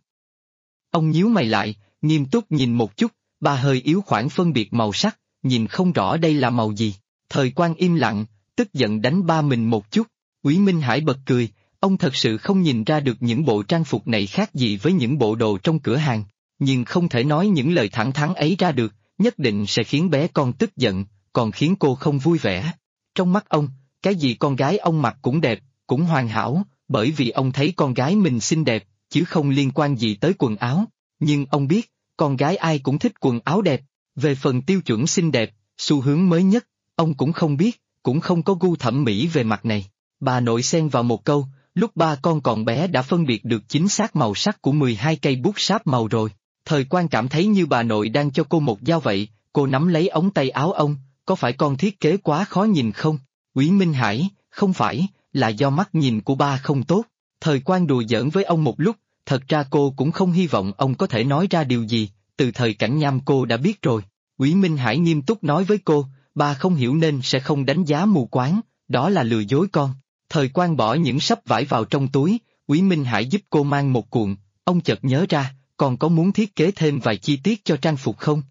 Ông nhíu mày lại, nghiêm túc nhìn một chút, ba hơi yếu khoảng phân biệt màu sắc, nhìn không rõ đây là màu gì. Thời Quang im lặng, tức giận đánh ba mình một chút. Úy Minh Hải bật cười, ông thật sự không nhìn ra được những bộ trang phục này khác gì với những bộ đồ trong cửa hàng, nhưng không thể nói những lời thẳng thắn ấy ra được, nhất định sẽ khiến bé con tức giận, còn khiến cô không vui vẻ. Trong mắt ông, cái gì con gái ông mặc cũng đẹp, cũng hoàn hảo, bởi vì ông thấy con gái mình xinh đẹp, chứ không liên quan gì tới quần áo. Nhưng ông biết, con gái ai cũng thích quần áo đẹp, về phần tiêu chuẩn xinh đẹp, xu hướng mới nhất, ông cũng không biết, cũng không có gu thẩm mỹ về mặt này. Bà nội xen vào một câu, lúc ba con còn bé đã phân biệt được chính xác màu sắc của 12 cây bút sáp màu rồi. Thời Quang cảm thấy như bà nội đang cho cô một dao vậy, cô nắm lấy ống tay áo ông, có phải con thiết kế quá khó nhìn không? Úy Minh Hải, không phải, là do mắt nhìn của ba không tốt. Thời Quang đùa giỡn với ông một lúc, thật ra cô cũng không hy vọng ông có thể nói ra điều gì, từ Thời Cảnh Nham cô đã biết rồi. Úy Minh Hải nghiêm túc nói với cô, ba không hiểu nên sẽ không đánh giá mù quáng, đó là lừa dối con. Thời Quang bỏ những sấp vải vào trong túi, Úy Minh Hải giúp cô mang một cuộn, ông chợt nhớ ra, còn có muốn thiết kế thêm vài chi tiết cho trang phục không?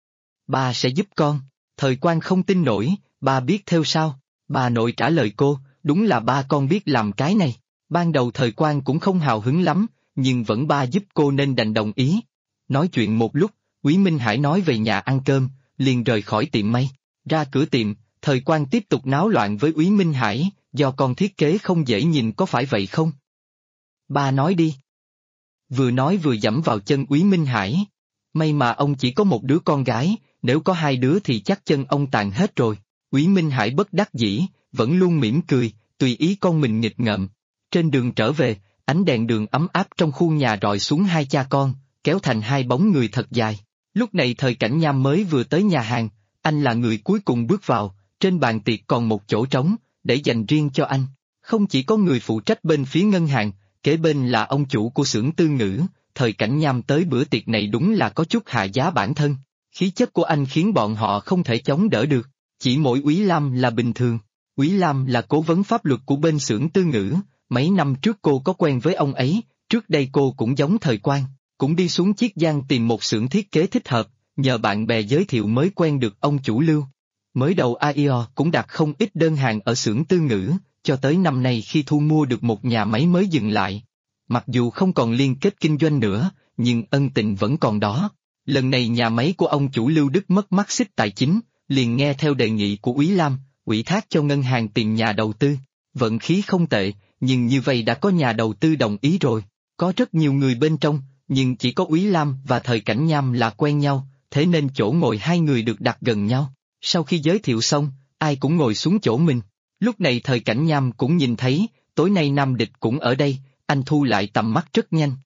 Ba sẽ giúp con. Thời Quang không tin nổi, ba biết theo sao? Bà nội trả lời cô, đúng là ba con biết làm cái này. Ban đầu Thời Quang cũng không hào hứng lắm, nhưng vẫn ba giúp cô nên đành đồng ý. Nói chuyện một lúc, Úy Minh Hải nói về nhà ăn cơm, liền rời khỏi tiệm may. Ra cửa tiệm, Thời Quang tiếp tục náo loạn với Úy Minh Hải, do con thiết kế không dễ nhìn có phải vậy không? Ba nói đi. Vừa nói vừa giẫm vào chân Úy Minh Hải. May mà ông chỉ có một đứa con gái, nếu có hai đứa thì chắc chân ông tàn hết rồi. Úy Minh Hải bất đắc dĩ, vẫn luôn mỉm cười, tùy ý con mình nghịch ngợm. Trên đường trở về, ánh đèn đường ấm áp trong khu nhà rọi xuống hai cha con, kéo thành hai bóng người thật dài. Lúc này Thời Cảnh Nham mới vừa tới nhà hàng, anh là người cuối cùng bước vào, trên bàn tiệc còn một chỗ trống, để dành riêng cho anh. Không chỉ có người phụ trách bên phía ngân hàng, kế bên là ông chủ của xưởng Tư Ngữ. Thời Cảnh Nham tới bữa tiệc này đúng là có chút hạ giá bản thân. Khí chất của anh khiến bọn họ không thể chống đỡ được. Chỉ mỗi Úy Lam là bình thường. Úy Lam là cố vấn pháp luật của bên xưởng Tư Ngữ, mấy năm trước cô có quen với ông ấy, trước đây cô cũng giống Thời Quang, cũng đi xuống Chiết Giang tìm một xưởng thiết kế thích hợp, nhờ bạn bè giới thiệu mới quen được ông chủ Lưu. Mới đầu AIO cũng đặt không ít đơn hàng ở xưởng Tư Ngữ, cho tới năm nay khi thu mua được một nhà máy mới dừng lại. Mặc dù không còn liên kết kinh doanh nữa, nhưng ân tình vẫn còn đó. Lần này nhà máy của ông chủ Lưu Đức mất mắt xích tài chính, liền nghe theo đề nghị của Úy Lam, ủy thác cho ngân hàng tìm nhà đầu tư. Vận khí không tệ, nhưng như vậy đã có nhà đầu tư đồng ý rồi. Có rất nhiều người bên trong, nhưng chỉ có Úy Lam và Thời Cảnh Nham là quen nhau, thế nên chỗ ngồi hai người được đặt gần nhau. Sau khi giới thiệu xong, ai cũng ngồi xuống chỗ mình. Lúc này Thời Cảnh Nham cũng nhìn thấy, tối nay Nam Địch cũng ở đây, anh thu lại tầm mắt rất nhanh.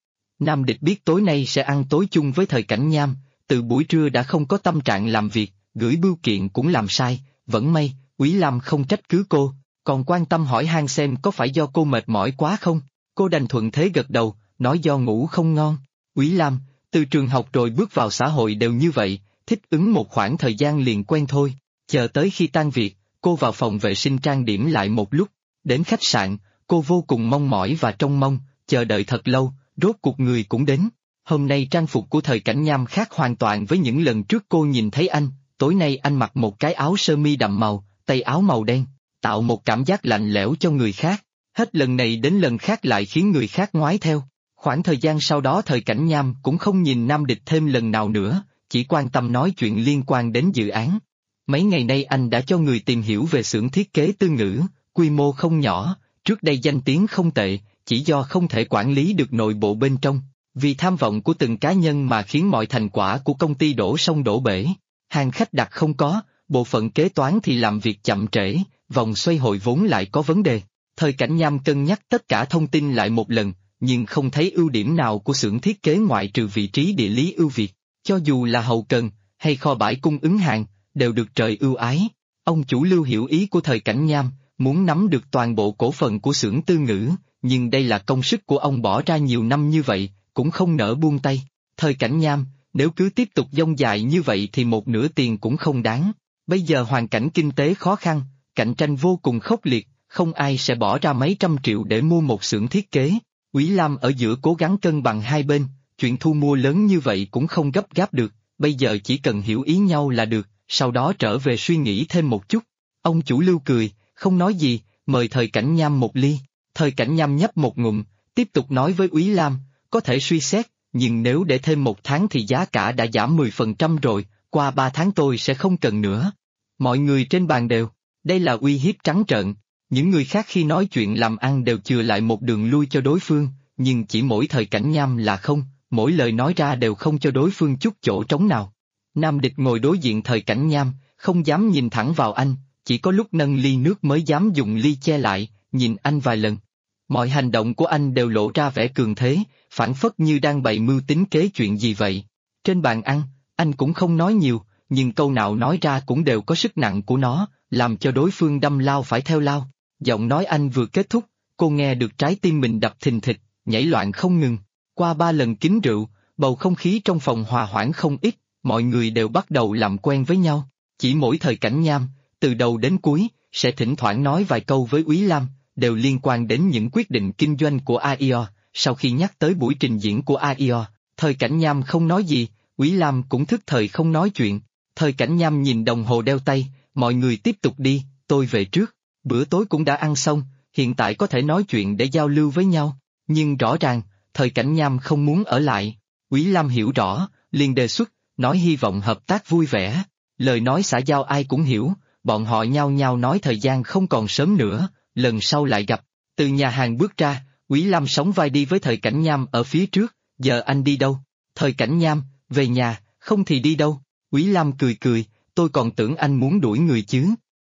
Nam Địch biết tối nay sẽ ăn tối chung với Thời Cảnh Nham, từ buổi trưa đã không có tâm trạng làm việc, gửi bưu kiện cũng làm sai, vẫn may, Úy Lam không trách cứ cô, còn quan tâm hỏi han xem có phải do cô mệt mỏi quá không, cô đành thuận thế gật đầu, nói do ngủ không ngon. Úy Lam, từ trường học rồi bước vào xã hội đều như vậy, thích ứng một khoảng thời gian liền quen thôi, chờ tới khi tan việc, cô vào phòng vệ sinh trang điểm lại một lúc, đến khách sạn, cô vô cùng mong mỏi và trông mong, chờ đợi thật lâu, rốt cuộc người cũng đến. Hôm nay trang phục của Thời Cảnh Nham khác hoàn toàn với những lần trước cô nhìn thấy anh, tối nay anh mặc một cái áo sơ mi đậm màu, tay áo màu đen, tạo một cảm giác lạnh lẽo cho người khác, hết lần này đến lần khác lại khiến người khác ngoái theo. Khoảng thời gian sau đó Thời Cảnh Nham cũng không nhìn Nam Địch thêm lần nào nữa, chỉ quan tâm nói chuyện liên quan đến dự án. Mấy ngày nay anh đã cho người tìm hiểu về xưởng thiết kế Tư Ngữ, quy mô không nhỏ, trước đây danh tiếng không tệ, chỉ do không thể quản lý được nội bộ bên trong, vì tham vọng của từng cá nhân mà khiến mọi thành quả của công ty đổ sông đổ bể. Hàng khách đặt không có, bộ phận kế toán thì làm việc chậm trễ, vòng xoay hội vốn lại có vấn đề. Thời Cảnh Nham cân nhắc tất cả thông tin lại một lần, nhưng không thấy ưu điểm nào của xưởng thiết kế ngoại trừ vị trí địa lý ưu việt, cho dù là hậu cần, hay kho bãi cung ứng hàng, đều được trời ưu ái. Ông chủ Lưu hiểu ý của Thời Cảnh Nham, muốn nắm được toàn bộ cổ phần của xưởng Tư Ngữ, nhưng đây là công sức của ông bỏ ra nhiều năm như vậy, cũng không nỡ buông tay. Thời Cảnh Nham, nếu cứ tiếp tục dông dài như vậy thì một nửa tiền cũng không đáng. Bây giờ hoàn cảnh kinh tế khó khăn, cạnh tranh vô cùng khốc liệt, không ai sẽ bỏ ra mấy trăm triệu để mua một xưởng thiết kế. Úy Lam ở giữa cố gắng cân bằng hai bên, chuyện thu mua lớn như vậy cũng không gấp gáp được, bây giờ chỉ cần hiểu ý nhau là được, sau đó trở về suy nghĩ thêm một chút. Ông chủ Lưu cười, không nói gì, mời Thời Cảnh Nham một ly. Thời Cảnh Nham nhấp một ngụm, tiếp tục nói với Úy Lam, có thể suy xét, nhưng nếu để thêm một tháng thì giá cả đã giảm 10% rồi, qua 3 tháng tôi sẽ không cần nữa. Mọi người trên bàn đều, đây là uy hiếp trắng trợn. Những người khác khi nói chuyện làm ăn đều chừa lại một đường lui cho đối phương, nhưng chỉ mỗi Thời Cảnh Nham là không, mỗi lời nói ra đều không cho đối phương chút chỗ trống nào. Nam Địch ngồi đối diện Thời Cảnh Nham, không dám nhìn thẳng vào anh, chỉ có lúc nâng ly nước mới dám dùng ly che lại, nhìn anh vài lần. Mọi hành động của anh đều lộ ra vẻ cường thế, phảng phất như đang bày mưu tính kế chuyện gì vậy. Trên bàn ăn, anh cũng không nói nhiều, nhưng câu nào nói ra cũng đều có sức nặng của nó, làm cho đối phương đâm lao phải theo lao. Giọng nói anh vừa kết thúc, cô nghe được trái tim mình đập thình thịch, nhảy loạn không ngừng. Qua 3 lần kính rượu, bầu không khí trong phòng hòa hoãn không ít, mọi người đều bắt đầu làm quen với nhau. Chỉ mỗi Thời Cảnh Nham, từ đầu đến cuối, sẽ thỉnh thoảng nói vài câu với Úy Lam, đều liên quan đến những quyết định kinh doanh của AIO. Sau khi nhắc tới buổi trình diễn của AIO, Thời Cảnh Nham không nói gì, Úy Lam cũng thức thời không nói chuyện. Thời Cảnh Nham nhìn đồng hồ đeo tay, mọi người tiếp tục đi, tôi về trước. Bữa tối cũng đã ăn xong, hiện tại có thể nói chuyện để giao lưu với nhau, nhưng rõ ràng, Thời Cảnh Nham không muốn ở lại. Úy Lam hiểu rõ, liền đề xuất, nói hy vọng hợp tác vui vẻ. Lời nói xã giao ai cũng hiểu, bọn họ nhao nhao nói thời gian không còn sớm nữa, lần sau lại gặp. Từ nhà hàng bước ra, Úy Lam sóng vai đi với Thời Cảnh Nham ở phía trước, giờ anh đi đâu? Thời Cảnh Nham, về nhà, không thì đi đâu? Úy Lam cười cười, tôi còn tưởng anh muốn đuổi người chứ.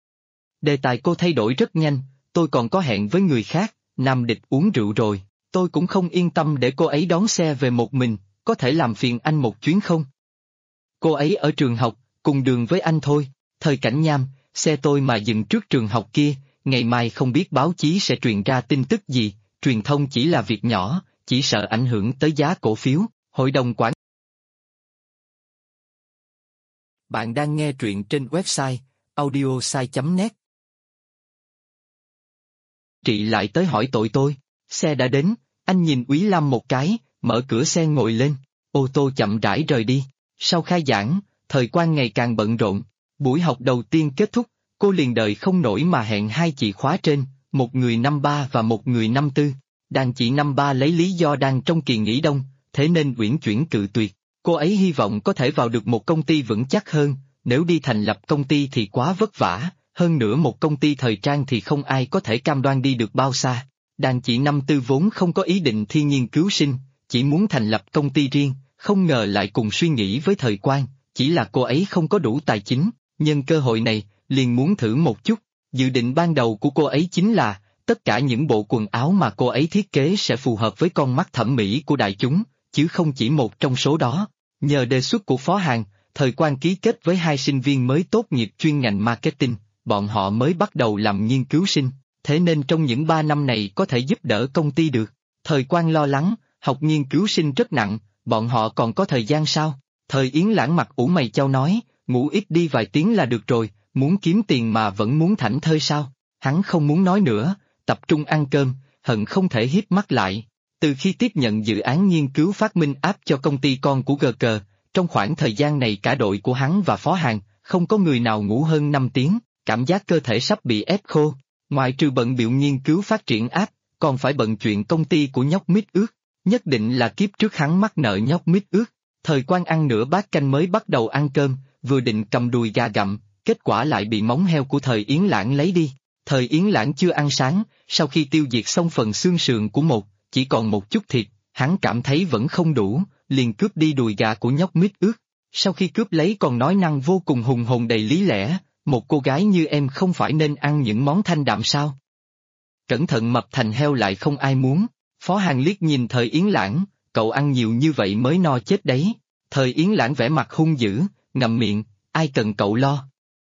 Đề tài cô thay đổi rất nhanh, tôi còn có hẹn với người khác, Nam Địch uống rượu rồi, tôi cũng không yên tâm để cô ấy đón xe về một mình, có thể làm phiền anh một chuyến không? Cô ấy ở trường học, cùng đường với anh thôi. Thời Cảnh Nham, xe tôi mà dừng trước trường học kia, ngày mai không biết báo chí sẽ truyền ra tin tức gì, truyền thông chỉ là việc nhỏ, chỉ sợ ảnh hưởng tới giá cổ phiếu, hội đồng quản. Bạn đang nghe truyện trên website audiosai.net. Trị lại tới hỏi tội tôi, xe đã đến, anh nhìn Úy Lam một cái, mở cửa xe ngồi lên, ô tô chậm rãi rời đi. Sau khai giảng, thời quan ngày càng bận rộn, buổi học đầu tiên kết thúc, cô liền đợi không nổi mà hẹn 2 chị khóa trên, một người năm 3 và một người năm 4. Đàn chị năm 3 lấy lý do đang trong kỳ nghỉ đông, thế nên uyển chuyển cự tuyệt. Cô ấy hy vọng có thể vào được một công ty vững chắc hơn, nếu đi thành lập công ty thì quá vất vả, hơn nữa một công ty thời trang thì không ai có thể cam đoan đi được bao xa. Đàn chị năm 4 vốn không có ý định thi nghiên cứu sinh, chỉ muốn thành lập công ty riêng, không ngờ lại cùng suy nghĩ với thời quan, chỉ là cô ấy không có đủ tài chính, nhân cơ hội này, liền muốn thử một chút. Dự định ban đầu của cô ấy chính là, tất cả những bộ quần áo mà cô ấy thiết kế sẽ phù hợp với con mắt thẩm mỹ của đại chúng, chứ không chỉ một trong số đó. Nhờ đề xuất của Phó Hàn, Thời Quang ký kết với 2 sinh viên mới tốt nghiệp chuyên ngành marketing, bọn họ mới bắt đầu làm nghiên cứu sinh, thế nên trong những 3 năm này có thể giúp đỡ công ty được. Thời Quang lo lắng, học nghiên cứu sinh rất nặng, bọn họ còn có thời gian sao? Thời Yến Lãng mặt ủ mày chau nói, ngủ ít đi vài tiếng là được rồi, muốn kiếm tiền mà vẫn muốn thảnh thơi sao? Hắn không muốn nói nữa, tập trung ăn cơm, hận không thể híp mắt lại. Từ khi tiếp nhận dự án nghiên cứu phát minh app cho công ty con của GK, trong khoảng thời gian này cả đội của hắn và Phó Hàn, không có người nào ngủ hơn 5 tiếng, cảm giác cơ thể sắp bị ép khô. Ngoại trừ bận bịu nghiên cứu phát triển app, còn phải bận chuyện công ty của nhóc mít ướt. Nhất định là kiếp trước hắn mắc nợ nhóc mít ướt. Thời Quang ăn nửa bát canh mới bắt đầu ăn cơm, vừa định cầm đùi gà gặm, kết quả lại bị móng heo của Thời Yến Lãng lấy đi. Thời Yến Lãng chưa ăn sáng, sau khi tiêu diệt xong phần xương sườn của một, chỉ còn một chút thịt, hắn cảm thấy vẫn không đủ, liền cướp đi đùi gà của nhóc mít ướt. Sau khi cướp lấy còn nói năng vô cùng hùng hồn đầy lý lẽ, một cô gái như em không phải nên ăn những món thanh đạm sao? Cẩn thận mập thành heo lại không ai muốn. Phó Hàn liếc nhìn Thời Yến Lãng, cậu ăn nhiều như vậy mới no chết đấy. Thời Yến Lãng vẻ mặt hung dữ, ngậm miệng, ai cần cậu lo.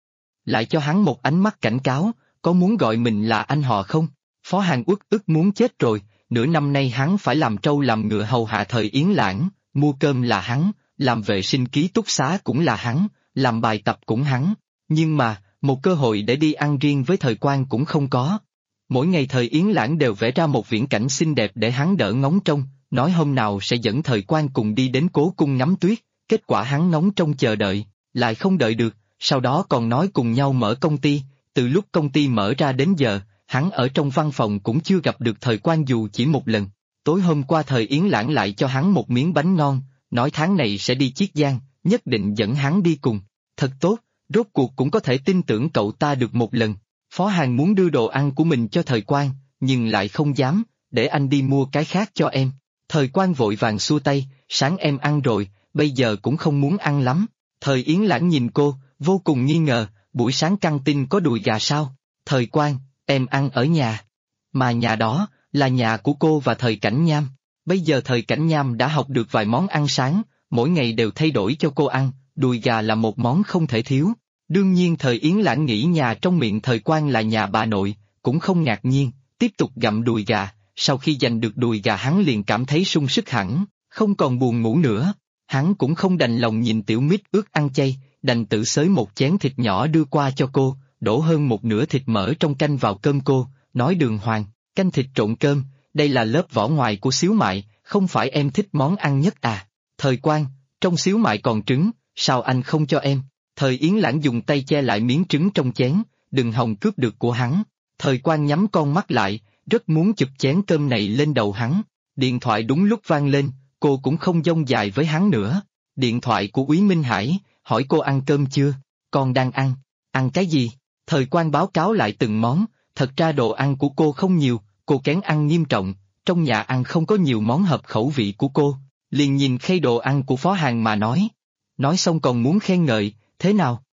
Lại cho hắn một ánh mắt cảnh cáo, có muốn gọi mình là anh họ không? Phó Hàn uất ức muốn chết rồi, nửa năm nay hắn phải làm trâu làm ngựa hầu hạ Thời Yến Lãng, mua cơm là hắn, làm vệ sinh ký túc xá cũng là hắn, làm bài tập cũng hắn. Nhưng mà, một cơ hội để đi ăn riêng với Thời Quang cũng không có. Mỗi ngày Thời Yến Lãng đều vẽ ra một viễn cảnh xinh đẹp để hắn đỡ ngóng trông, nói hôm nào sẽ dẫn Thời Quang cùng đi đến Cố Cung ngắm tuyết, kết quả hắn ngóng trông chờ đợi, lại không đợi được, sau đó còn nói cùng nhau mở công ty, từ lúc công ty mở ra đến giờ, hắn ở trong văn phòng cũng chưa gặp được Thời Quang dù chỉ một lần. Tối hôm qua Thời Yến Lãng lại cho hắn một miếng bánh ngon, nói tháng này sẽ đi Chiết Giang, nhất định dẫn hắn đi cùng. Thật tốt, rốt cuộc cũng có thể tin tưởng cậu ta được một lần. Phó Hàn muốn đưa đồ ăn của mình cho Thời Quang, nhưng lại không dám, để anh đi mua cái khác cho em. Thời Quang vội vàng xua tay, sáng em ăn rồi, bây giờ cũng không muốn ăn lắm. Thời Yến Lãng nhìn cô, vô cùng nghi ngờ, buổi sáng căng tin có đùi gà sao? Thời Quang, em ăn ở nhà. Mà nhà đó, là nhà của cô và Thời Cảnh Nham. Bây giờ Thời Cảnh Nham đã học được vài món ăn sáng, mỗi ngày đều thay đổi cho cô ăn, đùi gà là một món không thể thiếu. Đương nhiên Thời Yến Lãng nghĩ nhà trong miệng Thời Quang là nhà bà nội, cũng không ngạc nhiên, tiếp tục gặm đùi gà, sau khi giành được đùi gà hắn liền cảm thấy sung sức hẳn, không còn buồn ngủ nữa. Hắn cũng không đành lòng nhìn tiểu mít ướt ăn chay, đành tự xới một chén thịt nhỏ đưa qua cho cô, đổ hơn một nửa thịt mỡ trong canh vào cơm cô, nói đường hoàng, canh thịt trộn cơm, đây là lớp vỏ ngoài của xíu mại, không phải em thích món ăn nhất à? Thời Quang, trong xíu mại còn trứng, sao anh không cho em? Thời Yến Lãng dùng tay che lại miếng trứng trong chén, đừng hòng cướp được của hắn. Thời Quang nhắm con mắt lại, rất muốn chụp chén cơm này lên đầu hắn. Điện thoại đúng lúc vang lên, cô cũng không dông dài với hắn nữa. Điện thoại của Úy Minh Hải, hỏi cô ăn cơm chưa? Con đang ăn. Ăn cái gì? Thời Quang báo cáo lại từng món, thật ra đồ ăn của cô không nhiều, cô kén ăn nghiêm trọng, trong nhà ăn không có nhiều món hợp khẩu vị của cô. Liền nhìn khay đồ ăn của Phó Hàn mà nói. Nói xong còn muốn khen ngợi, thế nào?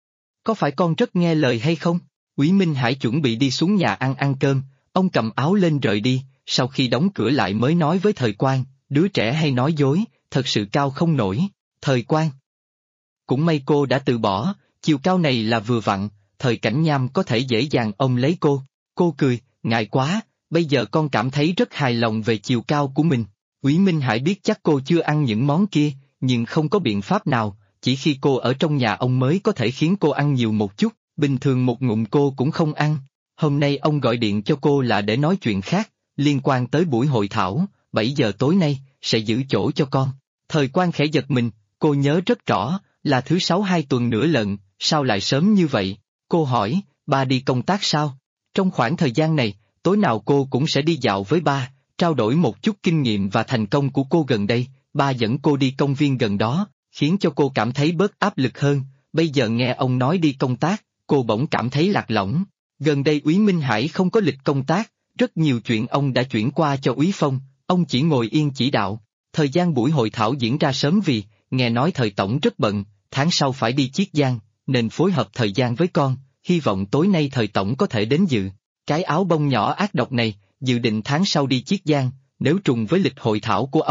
Có phải con rất nghe lời hay không? Úy Minh Hải chuẩn bị đi xuống nhà ăn cơm, ông cầm áo lên rời đi, sau khi đóng cửa lại mới nói với Thời Quang, đứa trẻ hay nói dối, thật sự cao không nổi. Thời Quang. Cũng may cô đã từ bỏ, chiều cao này là vừa vặn, Thời Cảnh Nham có thể dễ dàng ôm lấy cô. Cô cười, ngại quá, bây giờ con cảm thấy rất hài lòng về chiều cao của mình. Úy Minh Hải biết chắc cô chưa ăn những món kia, nhưng không có biện pháp nào, chỉ khi cô ở trong nhà ông mới có thể khiến cô ăn nhiều một chút, bình thường một ngụm cô cũng không ăn. Hôm nay ông gọi điện cho cô là để nói chuyện khác, liên quan tới buổi hội thảo, 7 giờ tối nay, sẽ giữ chỗ cho con. Thời Quang khẽ giật mình, cô nhớ rất rõ, là thứ 6 2 tuần nữa lận, sao lại sớm như vậy? Cô hỏi, ba đi công tác sao? Trong khoảng thời gian này, tối nào cô cũng sẽ đi dạo với ba, trao đổi một chút kinh nghiệm và thành công của cô gần đây, ba dẫn cô đi công viên gần đó, khiến cho cô cảm thấy bớt áp lực hơn, bây giờ nghe ông nói đi công tác, cô bỗng cảm thấy lạc lõng. Gần đây Úy Minh Hải không có lịch công tác, rất nhiều chuyện ông đã chuyển qua cho Úy Phong, ông chỉ ngồi yên chỉ đạo. Thời gian buổi hội thảo diễn ra sớm vì, nghe nói Thời Tổng rất bận, tháng sau phải đi Chiết Giang, nên phối hợp thời gian với con, hy vọng tối nay Thời Tổng có thể đến dự. Cái áo bông nhỏ ác độc này, dự định tháng sau đi Chiết Giang, nếu trùng với lịch hội thảo của ông,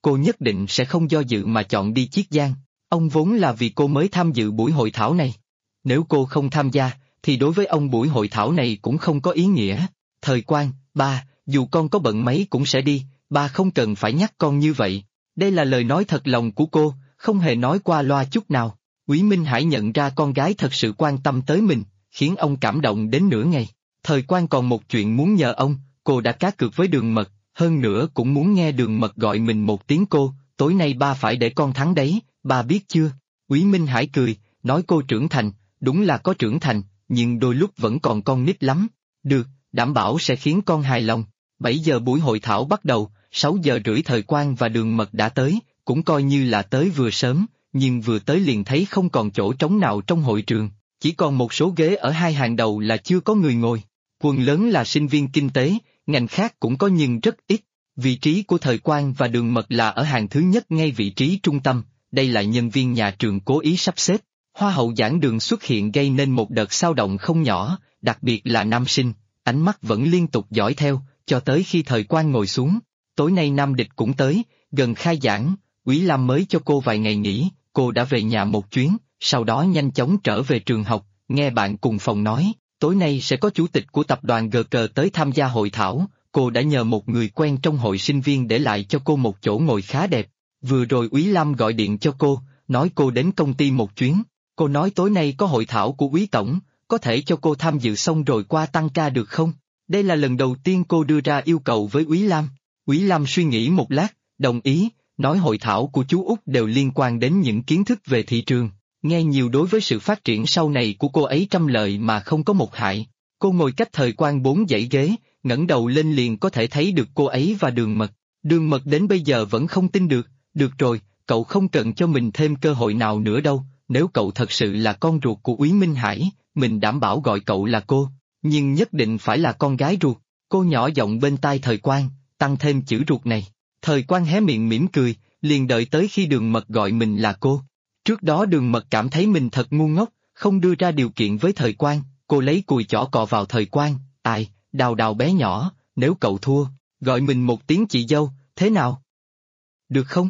cô nhất định sẽ không do dự mà chọn đi Chiết Giang. Ông vốn là vì cô mới tham dự buổi hội thảo này. Nếu cô không tham gia, thì đối với ông buổi hội thảo này cũng không có ý nghĩa. Thời Quang, ba, dù con có bận mấy cũng sẽ đi, ba không cần phải nhắc con như vậy. Đây là lời nói thật lòng của cô, không hề nói qua loa chút nào. Úy Minh Hải nhận ra con gái thật sự quan tâm tới mình, khiến ông cảm động đến nửa ngày. Thời Quang còn một chuyện muốn nhờ ông, cô đã cá cược với Đường Mật, hơn nữa cũng muốn nghe Đường Mật gọi mình một tiếng cô, tối nay ba phải để con thắng đấy, ba biết chưa? Úy Minh Hải cười, nói cô trưởng thành, đúng là có trưởng thành, nhưng đôi lúc vẫn còn con nít lắm. Được, đảm bảo sẽ khiến con hài lòng. 7 giờ buổi hội thảo bắt đầu, 6 giờ rưỡi Thời Quang và Đường Mật đã tới, cũng coi như là tới vừa sớm, nhưng vừa tới liền thấy không còn chỗ trống nào trong hội trường, chỉ còn một số ghế ở hai hàng đầu là chưa có người ngồi. Phần lớn là sinh viên kinh tế, ngành khác cũng có nhưng rất ít. Vị trí của Thời Quang và Đường Mật là ở hàng thứ nhất ngay vị trí trung tâm, đây là nhân viên nhà trường cố ý sắp xếp. Hoa hậu giảng đường xuất hiện gây nên một đợt xao động không nhỏ, đặc biệt là nam sinh, ánh mắt vẫn liên tục dõi theo, cho tới khi Thời Quang ngồi xuống. Tối nay Nam Địch cũng tới, gần khai giảng, Úy Lam mới cho cô vài ngày nghỉ, cô đã về nhà một chuyến, sau đó nhanh chóng trở về trường học, nghe bạn cùng phòng nói, tối nay sẽ có chủ tịch của tập đoàn GK tới tham gia hội thảo, cô đã nhờ một người quen trong hội sinh viên để lại cho cô một chỗ ngồi khá đẹp. Vừa rồi Úy Lam gọi điện cho cô, nói cô đến công ty một chuyến, cô nói tối nay có hội thảo của Úy Tổng, có thể cho cô tham dự xong rồi qua tăng ca được không? Đây là lần đầu tiên cô đưa ra yêu cầu với Úy Lam. Úy Lam suy nghĩ một lát, đồng ý, nói hội thảo của chú Út đều liên quan đến những kiến thức về thị trường, nghe nhiều đối với sự phát triển sau này của cô ấy trăm lợi mà không có một hại. Cô ngồi cách Thời Quang 4 dãy ghế, ngẩng đầu lên liền có thể thấy được cô ấy và Đường Mật. Đường Mật đến bây giờ vẫn không tin được rồi, cậu không cần cho mình thêm cơ hội nào nữa đâu, nếu cậu thật sự là con ruột của Úy Minh Hải, mình đảm bảo gọi cậu là cô, nhưng nhất định phải là con gái ruột. Cô nhỏ giọng bên tai Thời Quang, tăng thêm chữ ruột này. Thời Quang hé miệng mỉm cười, liền đợi tới khi Đường Mật gọi mình là cô. Trước đó Đường Mật cảm thấy mình thật ngu ngốc, không đưa ra điều kiện với Thời Quang, cô lấy cùi chỏ cọ vào Thời Quang, ai, Đào Đào bé nhỏ, nếu cậu thua, gọi mình một tiếng chị dâu, thế nào? Được không?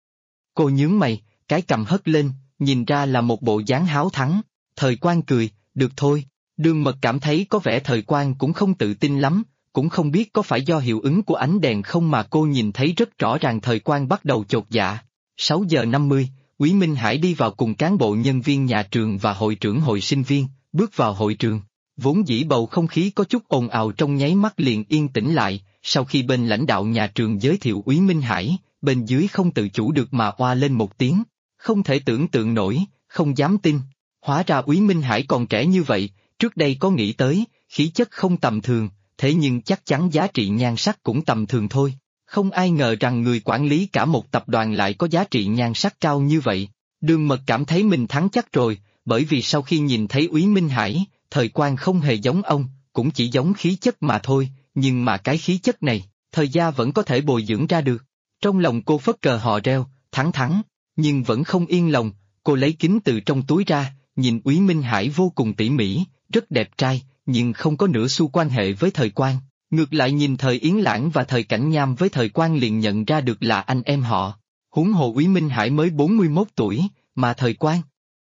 Cô nhướng mày, cái cằm hất lên, nhìn ra là một bộ dáng háo thắng. Thời Quang cười, được thôi. Đường Mật cảm thấy có vẻ Thời Quang cũng không tự tin lắm, cũng không biết có phải do hiệu ứng của ánh đèn không mà cô nhìn thấy rất rõ ràng Thời Quang bắt đầu chột dạ. 6 giờ 50, Úy Minh Hải đi vào cùng cán bộ nhân viên nhà trường và hội trưởng hội sinh viên, bước vào hội trường. Vốn dĩ bầu không khí có chút ồn ào trong nháy mắt liền yên tĩnh lại, sau khi bên lãnh đạo nhà trường giới thiệu Úy Minh Hải, bên dưới không tự chủ được mà oa lên một tiếng. Không thể tưởng tượng nổi, không dám tin. Hóa ra Úy Minh Hải còn trẻ như vậy, trước đây có nghĩ tới, khí chất không tầm thường, thế nhưng chắc chắn giá trị nhan sắc cũng tầm thường thôi. Không ai ngờ rằng người quản lý cả một tập đoàn lại có giá trị nhan sắc cao như vậy. Đường Mật cảm thấy mình thắng chắc rồi, bởi vì sau khi nhìn thấy Úy Minh Hải, Thời Quang không hề giống ông, cũng chỉ giống khí chất mà thôi, nhưng mà cái khí chất này, thời gian vẫn có thể bồi dưỡng ra được. Trong lòng cô phất cờ hò reo, thắng, nhưng vẫn không yên lòng, cô lấy kính từ trong túi ra, nhìn Úy Minh Hải vô cùng tỉ mỉ, rất đẹp trai, nhưng không có nửa xu quan hệ với Thời Quang. Ngược lại nhìn Thời Yến Lãng và Thời Cảnh Nham với Thời Quang liền nhận ra được là anh em họ. Huống hồ Úy Minh Hải mới 41 tuổi, mà Thời Quang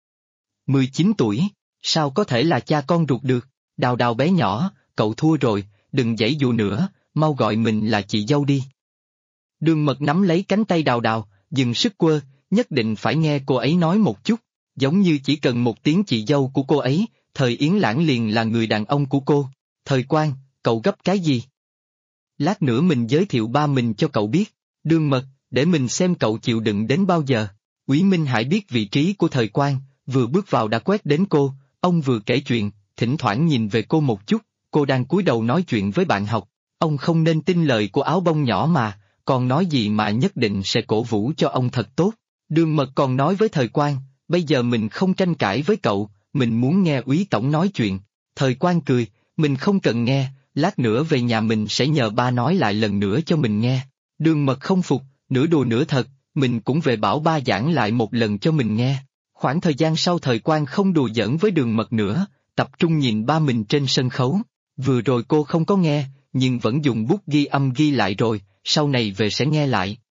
19 tuổi, sao có thể là cha con ruột được? Đào Đào bé nhỏ, cậu thua rồi, đừng giãy dụ nữa, mau gọi mình là chị dâu đi. Đường Mật nắm lấy cánh tay Đào Đào, dừng sức quơ, nhất định phải nghe cô ấy nói một chút, giống như chỉ cần một tiếng chị dâu của cô ấy, Thời Yến Lãng liền là người đàn ông của cô. Thời Quang, cậu gấp cái gì? Lát nữa mình giới thiệu ba mình cho cậu biết. Đường Mật, để mình xem cậu chịu đựng đến bao giờ. Úy Minh Hải biết vị trí của Thời Quang, vừa bước vào đã quét đến cô, ông vừa kể chuyện, thỉnh thoảng nhìn về cô một chút, cô đang cúi đầu nói chuyện với bạn học. Ông không nên tin lời của áo bông nhỏ mà, còn nói gì mà nhất định sẽ cổ vũ cho ông thật tốt. Đường Mật còn nói với Thời Quang, bây giờ mình không tranh cãi với cậu, mình muốn nghe Úy Tổng nói chuyện. Thời Quang cười, mình không cần nghe, lát nữa về nhà mình sẽ nhờ ba nói lại lần nữa cho mình nghe. Đường Mật không phục, nửa đùa nửa thật, mình cũng về bảo ba giảng lại một lần cho mình nghe. Khoảng thời gian sau Thời Quang không đùa giỡn với Đường Mật nữa, tập trung nhìn ba mình trên sân khấu. Vừa rồi cô không có nghe, nhưng vẫn dùng bút ghi âm ghi lại rồi, sau này về sẽ nghe lại.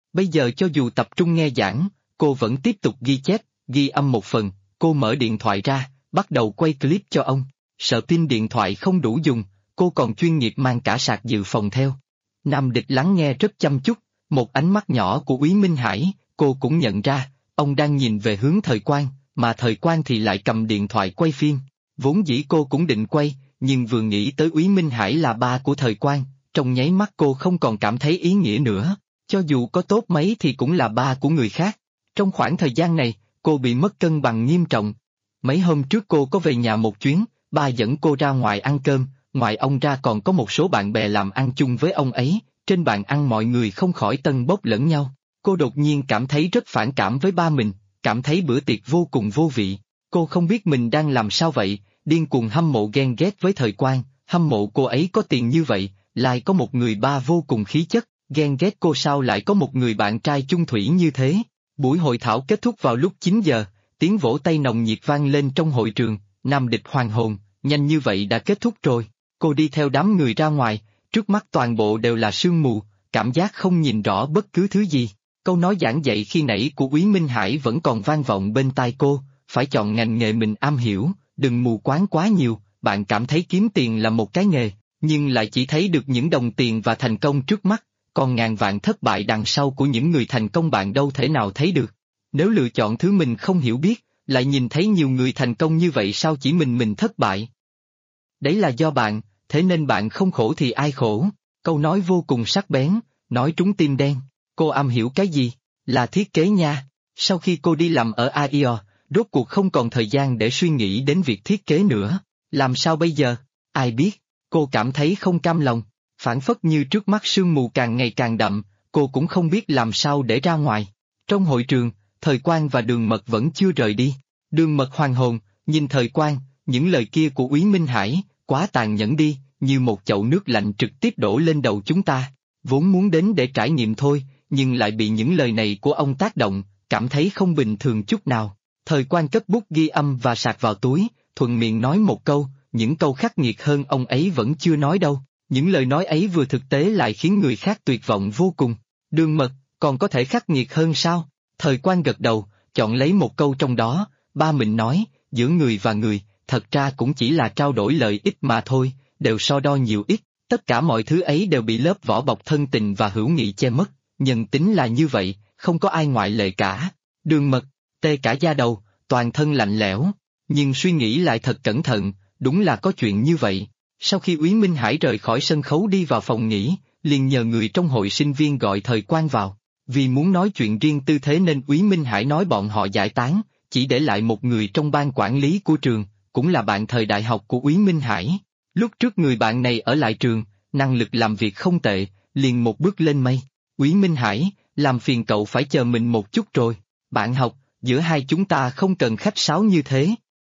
Bây giờ cho dù tập trung nghe giảng, cô vẫn tiếp tục ghi chép, ghi âm một phần, cô mở điện thoại ra, bắt đầu quay clip cho ông. Sợ pin điện thoại không đủ dùng, cô còn chuyên nghiệp mang cả sạc dự phòng theo. Nam Địch lắng nghe rất chăm chút, một ánh mắt nhỏ của Úy Minh Hải, cô cũng nhận ra, ông đang nhìn về hướng Thời Quang, mà Thời Quang thì lại cầm điện thoại quay phim. Vốn dĩ cô cũng định quay, nhưng vừa nghĩ tới Úy Minh Hải là ba của Thời Quang, trong nháy mắt cô không còn cảm thấy ý nghĩa nữa, cho dù có tốt mấy thì cũng là ba của người khác. Trong khoảng thời gian này, cô bị mất cân bằng nghiêm trọng. Mấy hôm trước cô có về nhà một chuyến, ba dẫn cô ra ngoài ăn cơm, ngoài ông ra còn có một số bạn bè làm ăn chung với ông ấy, trên bàn ăn mọi người không khỏi tâng bốc lẫn nhau. Cô đột nhiên cảm thấy rất phản cảm với ba mình, cảm thấy bữa tiệc vô cùng vô vị. Cô không biết mình đang làm sao vậy, điên cuồng hâm mộ ghen ghét với Thời Quang, hâm mộ cô ấy có tiền như vậy, lại có một người ba vô cùng khí chất, ghen ghét cô sao lại có một người bạn trai chung thủy như thế. Buổi hội thảo kết thúc vào lúc 9 giờ, tiếng vỗ tay nồng nhiệt vang lên trong hội trường, Nam Địch hoàn hồn, nhanh như vậy đã kết thúc rồi. Cô đi theo đám người ra ngoài, trước mắt toàn bộ đều là sương mù, cảm giác không nhìn rõ bất cứ thứ gì. Câu nói giảng dạy khi nãy của Úy Minh Hải vẫn còn vang vọng bên tai cô, phải chọn ngành nghề mình am hiểu, đừng mù quáng quá nhiều. Bạn cảm thấy kiếm tiền là một cái nghề, nhưng lại chỉ thấy được những đồng tiền và thành công trước mắt, còn ngàn vạn thất bại đằng sau của những người thành công bạn đâu thể nào thấy được. Nếu lựa chọn thứ mình không hiểu biết, lại nhìn thấy nhiều người thành công như vậy sao chỉ mình thất bại? Đấy là do bạn, thế nên bạn không khổ thì ai khổ? Câu nói vô cùng sắc bén, nói trúng tim đen. Cô am hiểu cái gì? Là thiết kế nha. Sau khi cô đi làm ở AIO, rốt cuộc không còn thời gian để suy nghĩ đến việc thiết kế nữa. Làm sao bây giờ? Ai biết? Cô cảm thấy không cam lòng, phảng phất như trước mắt sương mù càng ngày càng đậm, cô cũng không biết làm sao để ra ngoài. Trong hội trường, Thời Quang và Đường Mật vẫn chưa rời đi. Đường Mật hoàn hồn, nhìn Thời Quang, những lời kia của Úy Minh Hải, quá tàn nhẫn đi, như một chậu nước lạnh trực tiếp đổ lên đầu chúng ta. Vốn muốn đến để trải nghiệm thôi, nhưng lại bị những lời này của ông tác động, cảm thấy không bình thường chút nào. Thời Quang cất bút ghi âm và sạc vào túi, thuận miệng nói một câu, những câu khắc nghiệt hơn ông ấy vẫn chưa nói đâu. Những lời nói ấy vừa thực tế lại khiến người khác tuyệt vọng vô cùng. Đường Mật, còn có thể khắc nghiệt hơn sao? Thời Quang gật đầu, chọn lấy một câu trong đó, ba mình nói, giữa người và người, thật ra cũng chỉ là trao đổi lợi ích mà thôi, đều so đo nhiều ít, tất cả mọi thứ ấy đều bị lớp vỏ bọc thân tình và hữu nghị che mất, nhân tính là như vậy, không có ai ngoại lệ cả. Đường Mật, tê cả da đầu, toàn thân lạnh lẽo, nhưng suy nghĩ lại thật cẩn thận, đúng là có chuyện như vậy. Sau khi Úy Minh Hải rời khỏi sân khấu đi vào phòng nghỉ, liền nhờ người trong hội sinh viên gọi Thời Quang vào. Vì muốn nói chuyện riêng tư thế nên Úy Minh Hải nói bọn họ giải tán, chỉ để lại một người trong ban quản lý của trường, cũng là bạn thời đại học của Úy Minh Hải. Lúc trước người bạn này ở lại trường, năng lực làm việc không tệ, liền một bước lên mây. Úy Minh Hải, làm phiền cậu phải chờ mình một chút rồi. Bạn học, giữa hai chúng ta không cần khách sáo như thế.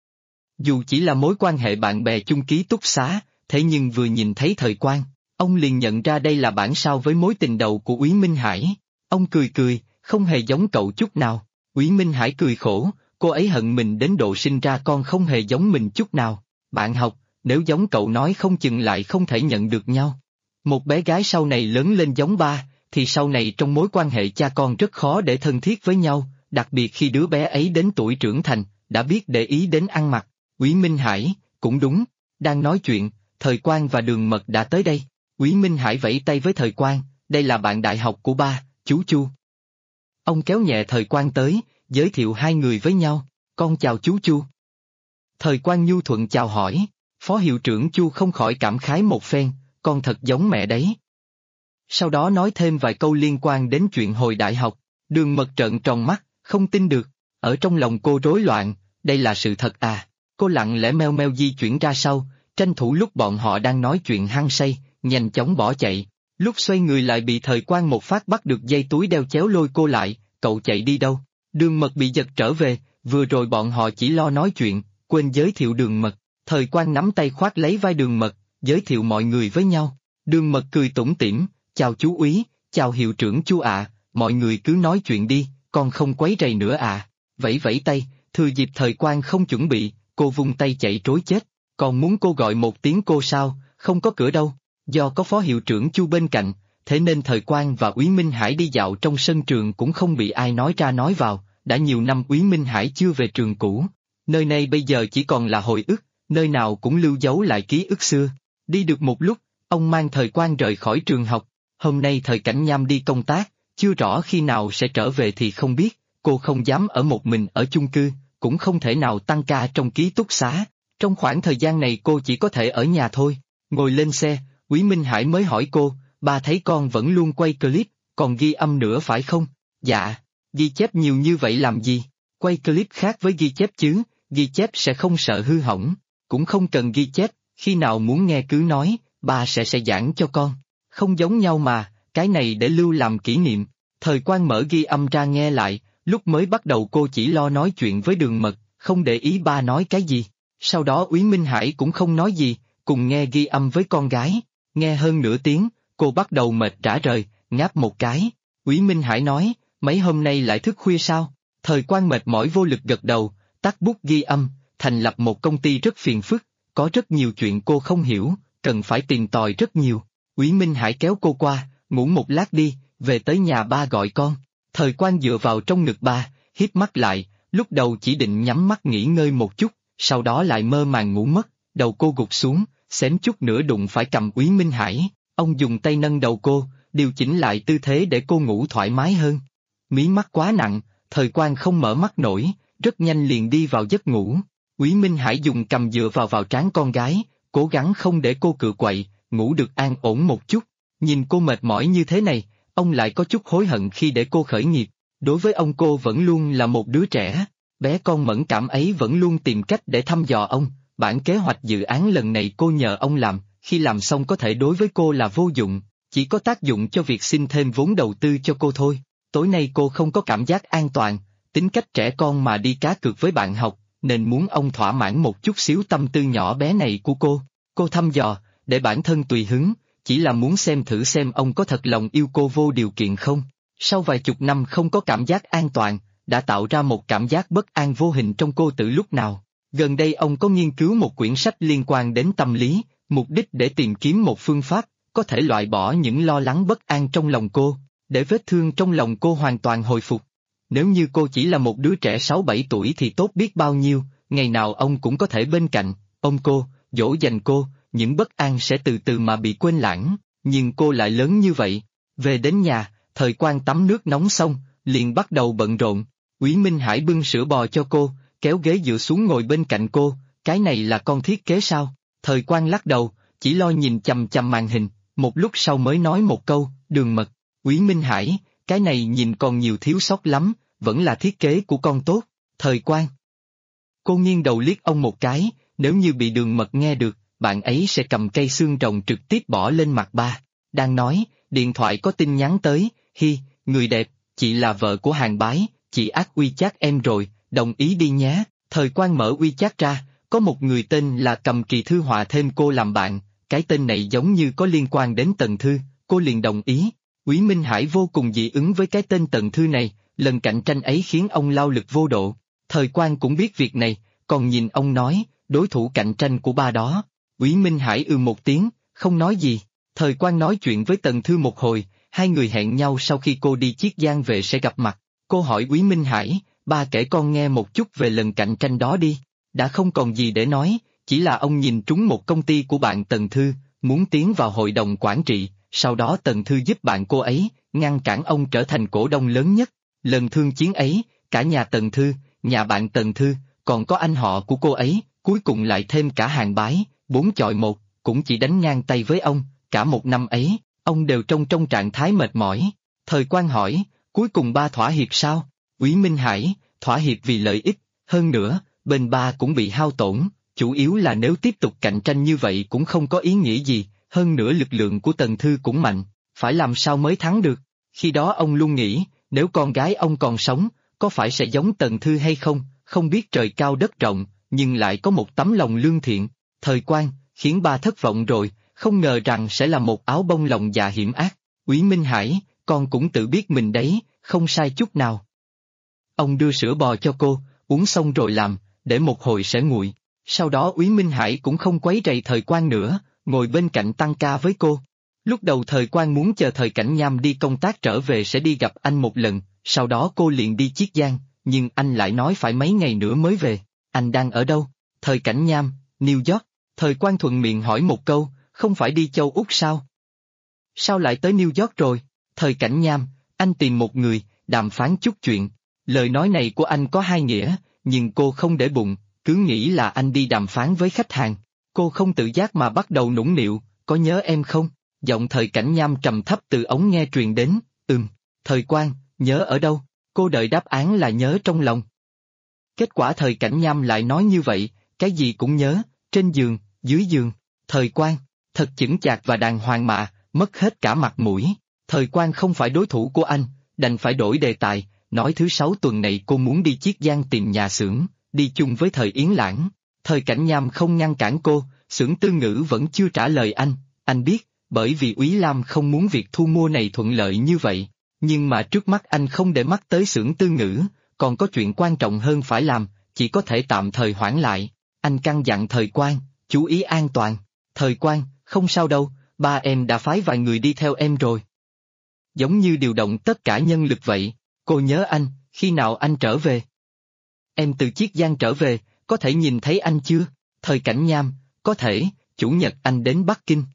Dù chỉ là mối quan hệ bạn bè chung ký túc xá, thế nhưng vừa nhìn thấy Thời Quang, ông liền nhận ra đây là bản sao với mối tình đầu của Úy Minh Hải. Ông cười cười, không hề giống cậu chút nào. Úy Minh Hải cười khổ, cô ấy hận mình đến độ sinh ra con không hề giống mình chút nào. Bạn học, nếu giống cậu nói không chừng lại không thể nhận được nhau. Một bé gái sau này lớn lên giống ba, thì sau này trong mối quan hệ cha con rất khó để thân thiết với nhau, đặc biệt khi đứa bé ấy đến tuổi trưởng thành, đã biết để ý đến ăn mặc. Úy Minh Hải, cũng đúng, đang nói chuyện, Thời Quang và Đường Mật đã tới đây. Úy Minh Hải vẫy tay với Thời Quang, đây là bạn đại học của ba, chú Chu. Ông kéo nhẹ Thời Quang tới, giới thiệu hai người với nhau, con chào chú Chu. Thời Quang nhu thuận chào hỏi, phó hiệu trưởng Chu không khỏi cảm khái một phen, con thật giống mẹ đấy. Sau đó nói thêm vài câu liên quan đến chuyện hồi đại học, Đường Mật trợn tròn mắt, không tin được, ở trong lòng cô rối loạn, đây là sự thật à? Cô lặng lẽ meo meo di chuyển ra sau, tranh thủ lúc bọn họ đang nói chuyện hăng say, nhanh chóng bỏ chạy. Lúc xoay người lại bị Thời Quang một phát bắt được dây túi đeo chéo lôi cô lại, cậu chạy đi đâu? Đường Mật bị giật trở về, vừa rồi bọn họ chỉ lo nói chuyện, quên giới thiệu Đường Mật. Thời Quang nắm tay khoác lấy vai Đường Mật, giới thiệu mọi người với nhau. Đường Mật cười tủm tỉm, chào chú Úy, chào hiệu trưởng Chu ạ, mọi người cứ nói chuyện đi, con không quấy rầy nữa à. Vẫy vẫy tay, thừa dịp Thời Quang không chuẩn bị, cô vung tay chạy trối chết. Còn muốn cô gọi một tiếng cô sao, không có cửa đâu. Do có phó hiệu trưởng Chu bên cạnh, thế nên Thời Quang và Úy Minh Hải đi dạo trong sân trường cũng không bị ai nói ra nói vào, đã nhiều năm Úy Minh Hải chưa về trường cũ. Nơi này bây giờ chỉ còn là hồi ức, nơi nào cũng lưu dấu lại ký ức xưa. Đi được một lúc, ông mang Thời Quang rời khỏi trường học. Hôm nay Thời Cảnh Nham đi công tác, chưa rõ khi nào sẽ trở về thì không biết, cô không dám ở một mình ở chung cư, cũng không thể nào tăng ca trong ký túc xá. Trong khoảng thời gian này cô chỉ có thể ở nhà thôi. Ngồi lên xe, Úy Minh Hải mới hỏi cô, ba thấy con vẫn luôn quay clip, còn ghi âm nữa phải không? Dạ, ghi chép nhiều như vậy làm gì? Quay clip khác với ghi chép chứ, ghi chép sẽ không sợ hư hỏng, cũng không cần ghi chép, khi nào muốn nghe cứ nói, ba sẽ giảng cho con. Không giống nhau mà, cái này để lưu làm kỷ niệm. Thời Quang mở ghi âm ra nghe lại, lúc mới bắt đầu cô chỉ lo nói chuyện với Đường Mật, không để ý ba nói cái gì. Sau đó Úy Minh Hải cũng không nói gì, cùng nghe ghi âm với con gái. Nghe hơn nửa tiếng, cô bắt đầu mệt rã rời, ngáp một cái. Úy Minh Hải nói, mấy hôm nay lại thức khuya sao? Thời Quang mệt mỏi vô lực gật đầu, tắt bút ghi âm, thành lập một công ty rất phiền phức, có rất nhiều chuyện cô không hiểu, cần phải tìm tòi rất nhiều. Úy Minh Hải kéo cô qua, ngủ một lát đi, về tới nhà ba gọi con. Thời Quang dựa vào trong ngực ba, híp mắt lại, lúc đầu chỉ định nhắm mắt nghỉ ngơi một chút, sau đó lại mơ màng ngủ mất, đầu cô gục xuống, xém chút nữa đụng phải cầm Úy Minh Hải, ông dùng tay nâng đầu cô, điều chỉnh lại tư thế để cô ngủ thoải mái hơn. Mí mắt quá nặng, Thời Quang không mở mắt nổi, rất nhanh liền đi vào giấc ngủ. Úy Minh Hải dùng cầm dựa vào trán con gái, cố gắng không để cô cựa quậy, ngủ được an ổn một chút. Nhìn cô mệt mỏi như thế này, ông lại có chút hối hận khi để cô khởi nghiệp. Đối với ông cô vẫn luôn là một đứa trẻ, bé con mẫn cảm ấy vẫn luôn tìm cách để thăm dò ông. Bản kế hoạch dự án lần này cô nhờ ông làm, khi làm xong có thể đối với cô là vô dụng, chỉ có tác dụng cho việc xin thêm vốn đầu tư cho cô thôi. Tối nay cô không có cảm giác an toàn, tính cách trẻ con mà đi cá cược với bạn học, nên muốn ông thỏa mãn một chút xíu tâm tư nhỏ bé này của cô. Cô thăm dò, để bản thân tùy hứng, chỉ là muốn xem thử xem ông có thật lòng yêu cô vô điều kiện không. Sau vài chục năm không có cảm giác an toàn, đã tạo ra một cảm giác bất an vô hình trong cô từ lúc nào. Gần đây ông có nghiên cứu một quyển sách liên quan đến tâm lý, mục đích để tìm kiếm một phương pháp, có thể loại bỏ những lo lắng bất an trong lòng cô, để vết thương trong lòng cô hoàn toàn hồi phục. Nếu như cô chỉ là một đứa trẻ 6-7 tuổi thì tốt biết bao nhiêu, ngày nào ông cũng có thể bên cạnh, ôm cô, dỗ dành cô, những bất an sẽ từ từ mà bị quên lãng, nhưng cô lại lớn như vậy. Về đến nhà, Thời Quang tắm nước nóng xong, liền bắt đầu bận rộn. Úy Minh Hải bưng sữa bò cho cô, kéo ghế dựa xuống ngồi bên cạnh cô, cái này là con thiết kế sao? Thời Quang lắc đầu, chỉ lo nhìn chằm chằm màn hình, một lúc sau mới nói một câu, Đường Mật. Úy Minh Hải, cái này nhìn còn nhiều thiếu sót lắm, vẫn là thiết kế của con tốt. Thời Quang. Cô nghiêng đầu liếc ông một cái, nếu như bị Đường Mật nghe được, bạn ấy sẽ cầm cây xương rồng trực tiếp bỏ lên mặt ba. Đang nói, điện thoại có tin nhắn tới, hi, người đẹp, chị là vợ của Hàng Bái, chị ác WeChat em rồi, đồng ý đi nhé. Thời Quang mở WeChat ra, có một người tên là Cầm Kỳ Thư hòa thêm cô làm bạn, cái tên này giống như có liên quan đến Tần Thư, cô liền đồng ý. Úy Minh Hải vô cùng dị ứng với cái tên Tần Thư này, lần cạnh tranh ấy khiến ông lao lực vô độ. Thời Quang cũng biết việc này, còn nhìn ông nói, đối thủ cạnh tranh của ba đó. Úy Minh Hải một tiếng, không nói gì. Thời Quang nói chuyện với Tần Thư một hồi, hai người hẹn nhau sau khi cô đi Chiết Giang về sẽ gặp mặt. Cô hỏi Úy Minh Hải, ba kể con nghe một chút về lần cạnh tranh đó đi. Đã không còn gì để nói, chỉ là ông nhìn trúng một công ty của bạn Tần Thư, muốn tiến vào hội đồng quản trị, sau đó Tần Thư giúp bạn cô ấy, ngăn cản ông trở thành cổ đông lớn nhất. Lần thương chiến ấy, cả nhà Tần Thư, nhà bạn Tần Thư, còn có anh họ của cô ấy, cuối cùng lại thêm cả Hàng Bái, 4-1, cũng chỉ đánh ngang tay với ông, cả một năm ấy, ông đều trong trạng thái mệt mỏi. Thời Quang hỏi, cuối cùng ba thỏa hiệp sao? Úy Minh Hải, thỏa hiệp vì lợi ích, hơn nữa, bên ba cũng bị hao tổn, chủ yếu là nếu tiếp tục cạnh tranh như vậy cũng không có ý nghĩa gì, hơn nữa lực lượng của Tần Thư cũng mạnh, phải làm sao mới thắng được. Khi đó ông luôn nghĩ, nếu con gái ông còn sống, có phải sẽ giống Tần Thư hay không, không biết trời cao đất rộng, nhưng lại có một tấm lòng lương thiện. Thời Quang, khiến ba thất vọng rồi, không ngờ rằng sẽ là một áo bông lòng dạ hiểm ác. Úy Minh Hải, con cũng tự biết mình đấy, không sai chút nào. Ông đưa sữa bò cho cô, uống xong rồi làm, để một hồi sẽ nguội. Sau đó Úy Minh Hải cũng không quấy rầy Thời Quang nữa, ngồi bên cạnh tăng ca với cô. Lúc đầu Thời Quang muốn chờ Thời Cảnh Nham đi công tác trở về sẽ đi gặp anh một lần, sau đó cô liền đi Chiết Giang, nhưng anh lại nói phải mấy ngày nữa mới về. Anh đang ở đâu? Thời Cảnh Nham, New York. Thời Quang thuận miệng hỏi một câu, không phải đi châu Úc sao? Sao lại tới New York rồi? Thời Cảnh Nham, anh tìm một người, đàm phán chút chuyện. Lời nói này của anh có hai nghĩa, nhưng cô không để bụng, cứ nghĩ là anh đi đàm phán với khách hàng. Cô không tự giác mà bắt đầu nũng nịu, có nhớ em không? Giọng Thời Cảnh Nham trầm thấp từ ống nghe truyền đến, Thời Quang, nhớ ở đâu? Cô đợi đáp án là nhớ trong lòng. Kết quả Thời Cảnh Nham lại nói như vậy, cái gì cũng nhớ, trên giường, dưới giường. Thời Quang, thật chững chạc và đàng hoàng mà, mất hết cả mặt mũi. Thời Quang không phải đối thủ của anh, đành phải đổi đề tài, nói thứ sáu tuần này cô muốn đi Chiết Giang tìm nhà xưởng, đi chung với Thời Yến Lãng. Thời Cảnh Nham không ngăn cản cô, xưởng Tư Ngữ vẫn chưa trả lời anh biết, bởi vì Úy Lam không muốn việc thu mua này thuận lợi như vậy. Nhưng mà trước mắt anh không để mắt tới xưởng Tư Ngữ, còn có chuyện quan trọng hơn phải làm, chỉ có thể tạm thời hoãn lại. Anh căn dặn Thời Quang, chú ý an toàn. Thời Quang, không sao đâu, ba em đã phái vài người đi theo em rồi. Giống như điều động tất cả nhân lực vậy. Cô nhớ anh, khi nào anh trở về? Em từ Chiết Giang trở về, có thể nhìn thấy anh chưa? Thời Cảnh Nham, có thể, chủ nhật anh đến Bắc Kinh.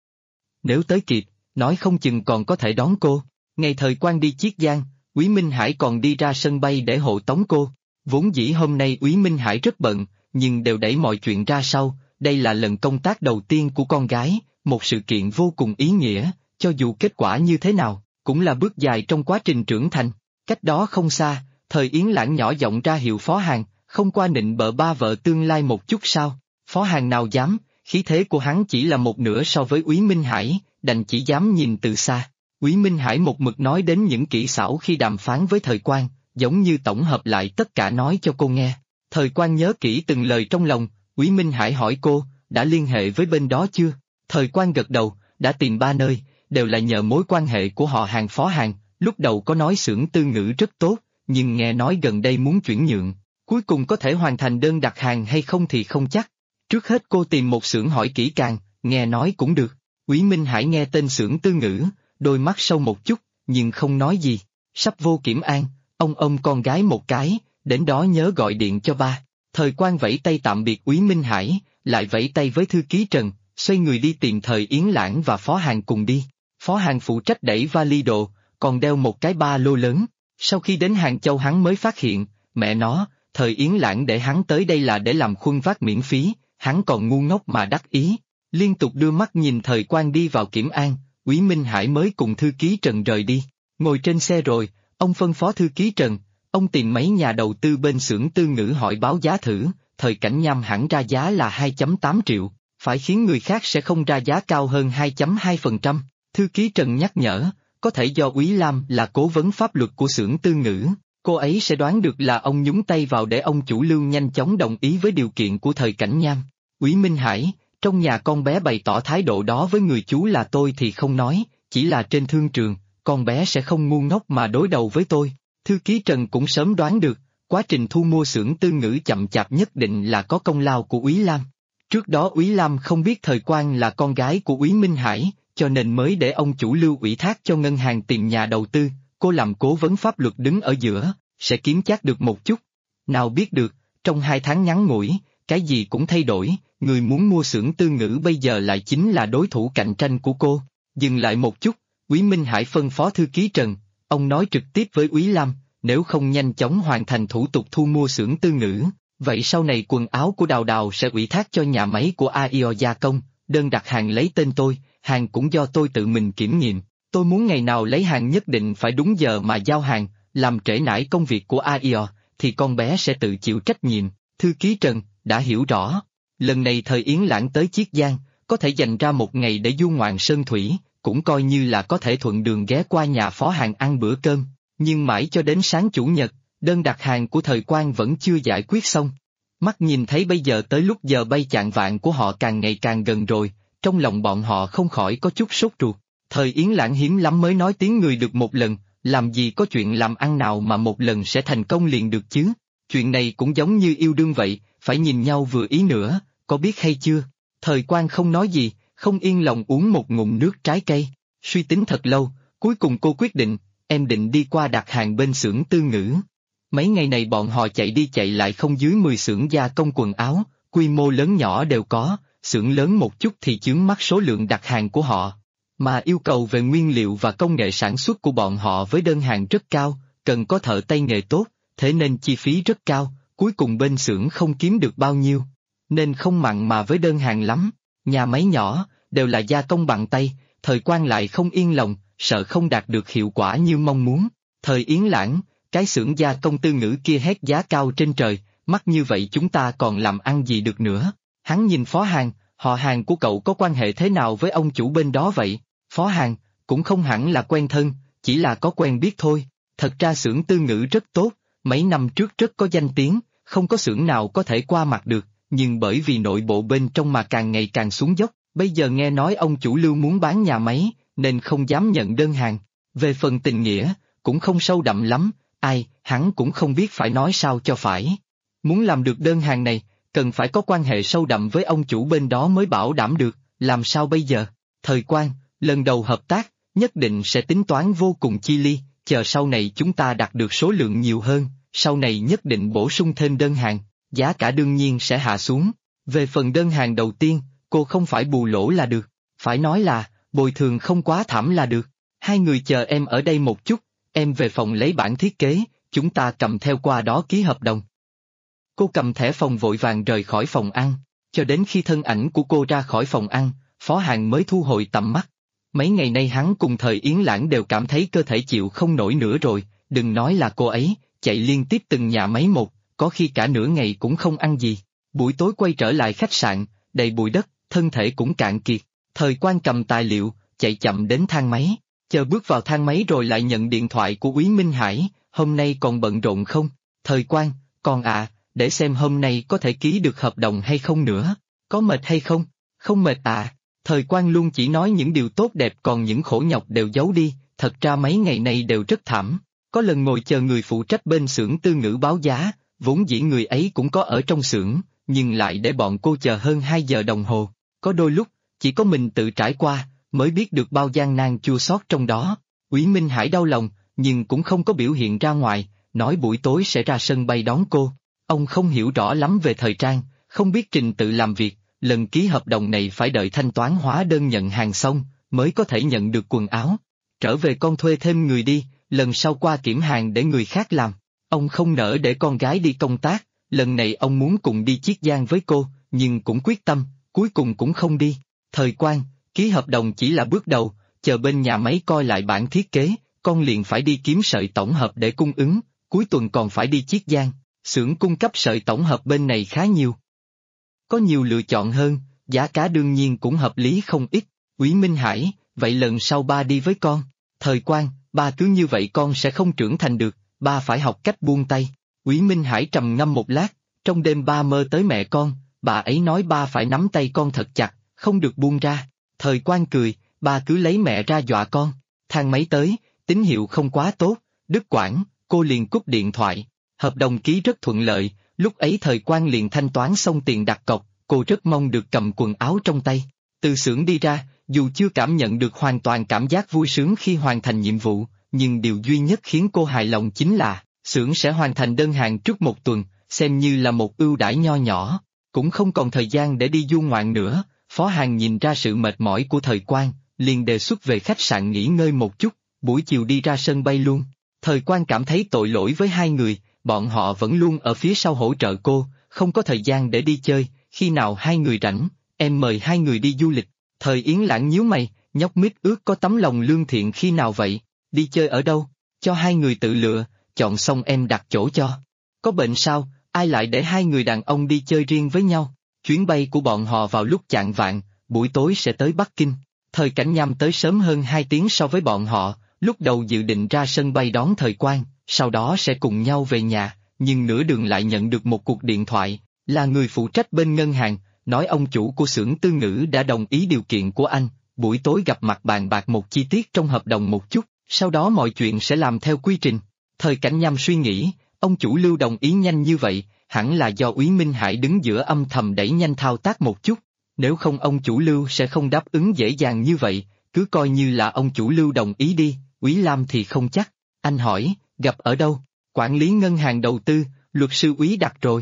Nếu tới kịp, nói không chừng còn có thể đón cô. Ngày Thời Quang đi Chiết Giang, Úy Minh Hải còn đi ra sân bay để hộ tống cô. Vốn dĩ hôm nay Úy Minh Hải rất bận, nhưng đều đẩy mọi chuyện ra sau. Đây là lần công tác đầu tiên của con gái, một sự kiện vô cùng ý nghĩa, cho dù kết quả như thế nào, cũng là bước dài trong quá trình trưởng thành. Cách đó không xa, Thời Yến Lãng nhỏ giọng ra hiệu Phó Hàn, không qua nịnh bợ ba vợ tương lai một chút sao? Phó Hàn nào dám, khí thế của hắn chỉ là một nửa so với Úy Minh Hải, đành chỉ dám nhìn từ xa. Úy Minh Hải một mực nói đến những kỹ xảo khi đàm phán với Thời Quang, giống như tổng hợp lại tất cả nói cho cô nghe. Thời Quang nhớ kỹ từng lời trong lòng. Úy Minh Hải hỏi cô, đã liên hệ với bên đó chưa? Thời Quang gật đầu, đã tìm 3 nơi, đều là nhờ mối quan hệ của họ Hàng Phó Hàn. Lúc đầu có nói xưởng Tư Ngữ rất tốt, nhưng nghe nói gần đây muốn chuyển nhượng, cuối cùng có thể hoàn thành đơn đặt hàng hay không thì không chắc. Trước hết cô tìm một xưởng hỏi kỹ càng, nghe nói cũng được. Úy Minh Hải nghe tên xưởng Tư Ngữ, đôi mắt sâu một chút, nhưng không nói gì. Sắp vô Kiểm An, ông ôm con gái một cái, đến đó nhớ gọi điện cho ba. Thời Quang vẫy tay tạm biệt Úy Minh Hải, lại vẫy tay với thư ký Trần, xoay người đi tìm Thời Yến Lãng và Phó Hàn cùng đi. Phó Hàn phụ trách đẩy vali đồ, còn đeo một cái ba lô lớn. Sau khi đến Hàng Châu hắn mới phát hiện, mẹ nó, Thời Yến Lãng để hắn tới đây là để làm khuân vác miễn phí, hắn còn ngu ngốc mà đắc ý. Liên tục đưa mắt nhìn Thời Quang đi vào Kiểm An, Úy Minh Hải mới cùng thư ký Trần rời đi. Ngồi trên xe rồi, ông phân phó thư ký Trần, ông tìm mấy nhà đầu tư bên xưởng Tư Ngữ hỏi báo giá thử. Thời Cảnh Nham hẳn ra giá là 2,8 triệu, phải khiến người khác sẽ không ra giá cao hơn 2,2%. Thư ký Trần nhắc nhở, có thể do Úy Lam là cố vấn pháp luật của xưởng Tư Ngữ, cô ấy sẽ đoán được là ông nhúng tay vào để ông chủ Lưu nhanh chóng đồng ý với điều kiện của Thời Cảnh Nham. Úy Minh Hải, trong nhà con bé bày tỏ thái độ đó với người chú là tôi thì không nói, chỉ là trên thương trường, con bé sẽ không ngu ngốc mà đối đầu với tôi. Thư ký Trần cũng sớm đoán được, quá trình thu mua xưởng Tư Ngữ chậm chạp nhất định là có công lao của Úy Lam. Trước đó Úy Lam không biết Thời Quang là con gái của Úy Minh Hải, cho nên mới để ông chủ Lưu ủy thác cho ngân hàng tìm nhà đầu tư, cô làm cố vấn pháp luật đứng ở giữa, sẽ kiếm chắc được một chút. Nào biết được, trong 2 tháng ngắn ngủi, cái gì cũng thay đổi, người muốn mua xưởng Tư Ngữ bây giờ lại chính là đối thủ cạnh tranh của cô. Dừng lại một chút, Úy Minh Hải phân phó thư ký Trần, ông nói trực tiếp với Úy Lam, nếu không nhanh chóng hoàn thành thủ tục thu mua xưởng Tư Ngữ, vậy sau này quần áo của Đào Đào sẽ ủy thác cho nhà máy của AIO gia công, đơn đặt hàng lấy tên tôi, hàng cũng do tôi tự mình kiểm nghiệm. Tôi muốn ngày nào lấy hàng nhất định phải đúng giờ mà giao hàng, làm trễ nải công việc của AIO, thì con bé sẽ tự chịu trách nhiệm. Thư ký Trần, đã hiểu rõ. Lần này Thời Yến Lãng tới Chiết Giang, có thể dành ra một ngày để du ngoạn sơn thủy, cũng coi như là có thể thuận đường ghé qua nhà Phó Hàn ăn bữa cơm. Nhưng mãi cho đến sáng Chủ nhật, đơn đặt hàng của Thời Quang vẫn chưa giải quyết xong. Mắt nhìn thấy bây giờ tới lúc giờ bay chạng vạng của họ càng ngày càng gần rồi, trong lòng bọn họ không khỏi có chút sốt ruột. Thời Yến Lãng hiếm lắm mới nói tiếng người được một lần, làm gì có chuyện làm ăn nào mà một lần sẽ thành công liền được chứ. Chuyện này cũng giống như yêu đương vậy, phải nhìn nhau vừa ý nữa, có biết hay chưa? Thời Quang không nói gì, không yên lòng uống một ngụm nước trái cây. Suy tính thật lâu, cuối cùng cô quyết định, em định đi qua đặt hàng bên xưởng Tư Ngữ. Mấy ngày này bọn họ chạy đi chạy lại không dưới 10 xưởng gia công quần áo, quy mô lớn nhỏ đều có, xưởng lớn một chút thì chướng mắt số lượng đặt hàng của họ. Mà yêu cầu về nguyên liệu và công nghệ sản xuất của bọn họ với đơn hàng rất cao, cần có thợ tay nghề tốt, thế nên chi phí rất cao, cuối cùng bên xưởng không kiếm được bao nhiêu. Nên không mặn mà với đơn hàng lắm, nhà máy nhỏ, đều là gia công bằng tay, Thời Quang lại không yên lòng, sợ không đạt được hiệu quả như mong muốn. Thời Yến Lãng, cái xưởng gia công Tư Ngữ kia hét giá cao trên trời, mắc như vậy chúng ta còn làm ăn gì được nữa. Hắn nhìn Phó Hàn, họ Hàn của cậu có quan hệ thế nào với ông chủ bên đó vậy? Phó Hàn, cũng không hẳn là quen thân, chỉ là có quen biết thôi. Thật ra xưởng Tư Ngữ rất tốt, mấy năm trước rất có danh tiếng, không có xưởng nào có thể qua mặt được, nhưng bởi vì nội bộ bên trong mà càng ngày càng xuống dốc, bây giờ nghe nói ông chủ Lưu muốn bán nhà máy, nên không dám nhận đơn hàng. Về phần tình nghĩa, cũng không sâu đậm lắm, hắn cũng không biết phải nói sao cho phải. Muốn làm được đơn hàng này, cần phải có quan hệ sâu đậm với ông chủ bên đó mới bảo đảm được, làm sao bây giờ? Thời Quang, lần đầu hợp tác, nhất định sẽ tính toán vô cùng chi ly, chờ sau này chúng ta đạt được số lượng nhiều hơn, sau này nhất định bổ sung thêm đơn hàng, giá cả đương nhiên sẽ hạ xuống. Về phần đơn hàng đầu tiên, cô không phải bù lỗ là được, phải nói là, bồi thường không quá thảm là được. Hai người chờ em ở đây một chút, em về phòng lấy bản thiết kế, chúng ta cầm theo qua đó ký hợp đồng. Cô cầm thẻ phòng vội vàng rời khỏi phòng ăn, cho đến khi thân ảnh của cô ra khỏi phòng ăn, Phó Hàn mới thu hồi tầm mắt. Mấy ngày nay hắn cùng Thời Yến Lãng đều cảm thấy cơ thể chịu không nổi nữa rồi, đừng nói là cô ấy, chạy liên tiếp từng nhà máy một, có khi cả nửa ngày cũng không ăn gì. Buổi tối quay trở lại khách sạn, đầy bụi đất, thân thể cũng cạn kiệt. Thời Quang cầm tài liệu, chạy chậm đến thang máy, chờ bước vào thang máy rồi lại nhận điện thoại của Úy Minh Hải, hôm nay còn bận rộn không? Thời Quang, còn để xem hôm nay có thể ký được hợp đồng hay không nữa, có mệt hay không? Không mệt Thời Quang luôn chỉ nói những điều tốt đẹp còn những khổ nhọc đều giấu đi, thật ra mấy ngày nay đều rất thảm. Có lần ngồi chờ người phụ trách bên xưởng Tư Ngữ báo giá, vốn dĩ người ấy cũng có ở trong xưởng, nhưng lại để bọn cô chờ hơn 2 giờ đồng hồ. Có đôi lúc, chỉ có mình tự trải qua, mới biết được bao gian nan chua xót trong đó. Úy Minh Hải đau lòng, nhưng cũng không có biểu hiện ra ngoài, nói buổi tối sẽ ra sân bay đón cô. Ông không hiểu rõ lắm về thời trang, không biết trình tự làm việc, lần ký hợp đồng này phải đợi thanh toán hóa đơn nhận hàng xong, mới có thể nhận được quần áo. Trở về con thuê thêm người đi, lần sau qua kiểm hàng để người khác làm. Ông không nỡ để con gái đi công tác, lần này ông muốn cùng đi Chiết Giang với cô, nhưng cũng quyết tâm, cuối cùng cũng không đi. Thời Quang, ký hợp đồng chỉ là bước đầu, chờ bên nhà máy coi lại bản thiết kế, con liền phải đi kiếm sợi tổng hợp để cung ứng, cuối tuần còn phải đi Chiết Giang, xưởng cung cấp sợi tổng hợp bên này khá nhiều. Có nhiều lựa chọn hơn, giá cả đương nhiên cũng hợp lý không ít. Úy Minh Hải, vậy lần sau ba đi với con. Thời Quang, ba cứ như vậy con sẽ không trưởng thành được, ba phải học cách buông tay. Úy Minh Hải trầm ngâm một lát, trong đêm ba mơ tới mẹ con, bà ấy nói ba phải nắm tay con thật chặt, không được buông ra. Thời Quang cười, ba cứ lấy mẹ ra dọa con. Thang máy tới, tín hiệu không quá tốt, đứt quãng, cô liền cúp điện thoại. Hợp đồng ký rất thuận lợi, lúc ấy Thời Quang liền thanh toán xong tiền đặt cọc, cô rất mong được cầm quần áo trong tay. Từ xưởng đi ra, dù chưa cảm nhận được hoàn toàn cảm giác vui sướng khi hoàn thành nhiệm vụ, nhưng điều duy nhất khiến cô hài lòng chính là, xưởng sẽ hoàn thành đơn hàng trước một tuần, xem như là một ưu đãi nho nhỏ, cũng không còn thời gian để đi du ngoạn nữa. Phó Hàn nhìn ra sự mệt mỏi của Thời Quang, liền đề xuất về khách sạn nghỉ ngơi một chút, buổi chiều đi ra sân bay luôn. Thời Quang cảm thấy tội lỗi với hai người, bọn họ vẫn luôn ở phía sau hỗ trợ cô, không có thời gian để đi chơi, khi nào hai người rảnh, em mời hai người đi du lịch. Thời Yến Lãng nhíu mày, nhóc mít ước có tấm lòng lương thiện khi nào vậy, đi chơi ở đâu, cho hai người tự lựa, chọn xong em đặt chỗ cho. Có bệnh sao, ai lại để hai người đàn ông đi chơi riêng với nhau? Chuyến bay của bọn họ vào lúc chạng vạng, buổi tối sẽ tới Bắc Kinh. Thời Cảnh Nham tới sớm hơn 2 tiếng so với bọn họ, lúc đầu dự định ra sân bay đón Thời Quang, sau đó sẽ cùng nhau về nhà, nhưng nửa đường lại nhận được một cuộc điện thoại, là người phụ trách bên ngân hàng, nói ông chủ của xưởng Tư Ngữ đã đồng ý điều kiện của anh, buổi tối gặp mặt bàn bạc một chi tiết trong hợp đồng một chút, sau đó mọi chuyện sẽ làm theo quy trình. Thời Cảnh Nham suy nghĩ, ông chủ Lưu đồng ý nhanh như vậy, hẳn là do Úy Minh Hải đứng giữa âm thầm đẩy nhanh thao tác một chút. Nếu không ông chủ Lưu sẽ không đáp ứng dễ dàng như vậy, cứ coi như là ông chủ Lưu đồng ý đi, Úy Lam thì không chắc. Anh hỏi, gặp ở đâu? Quản lý ngân hàng đầu tư, luật sư Úy đặt rồi.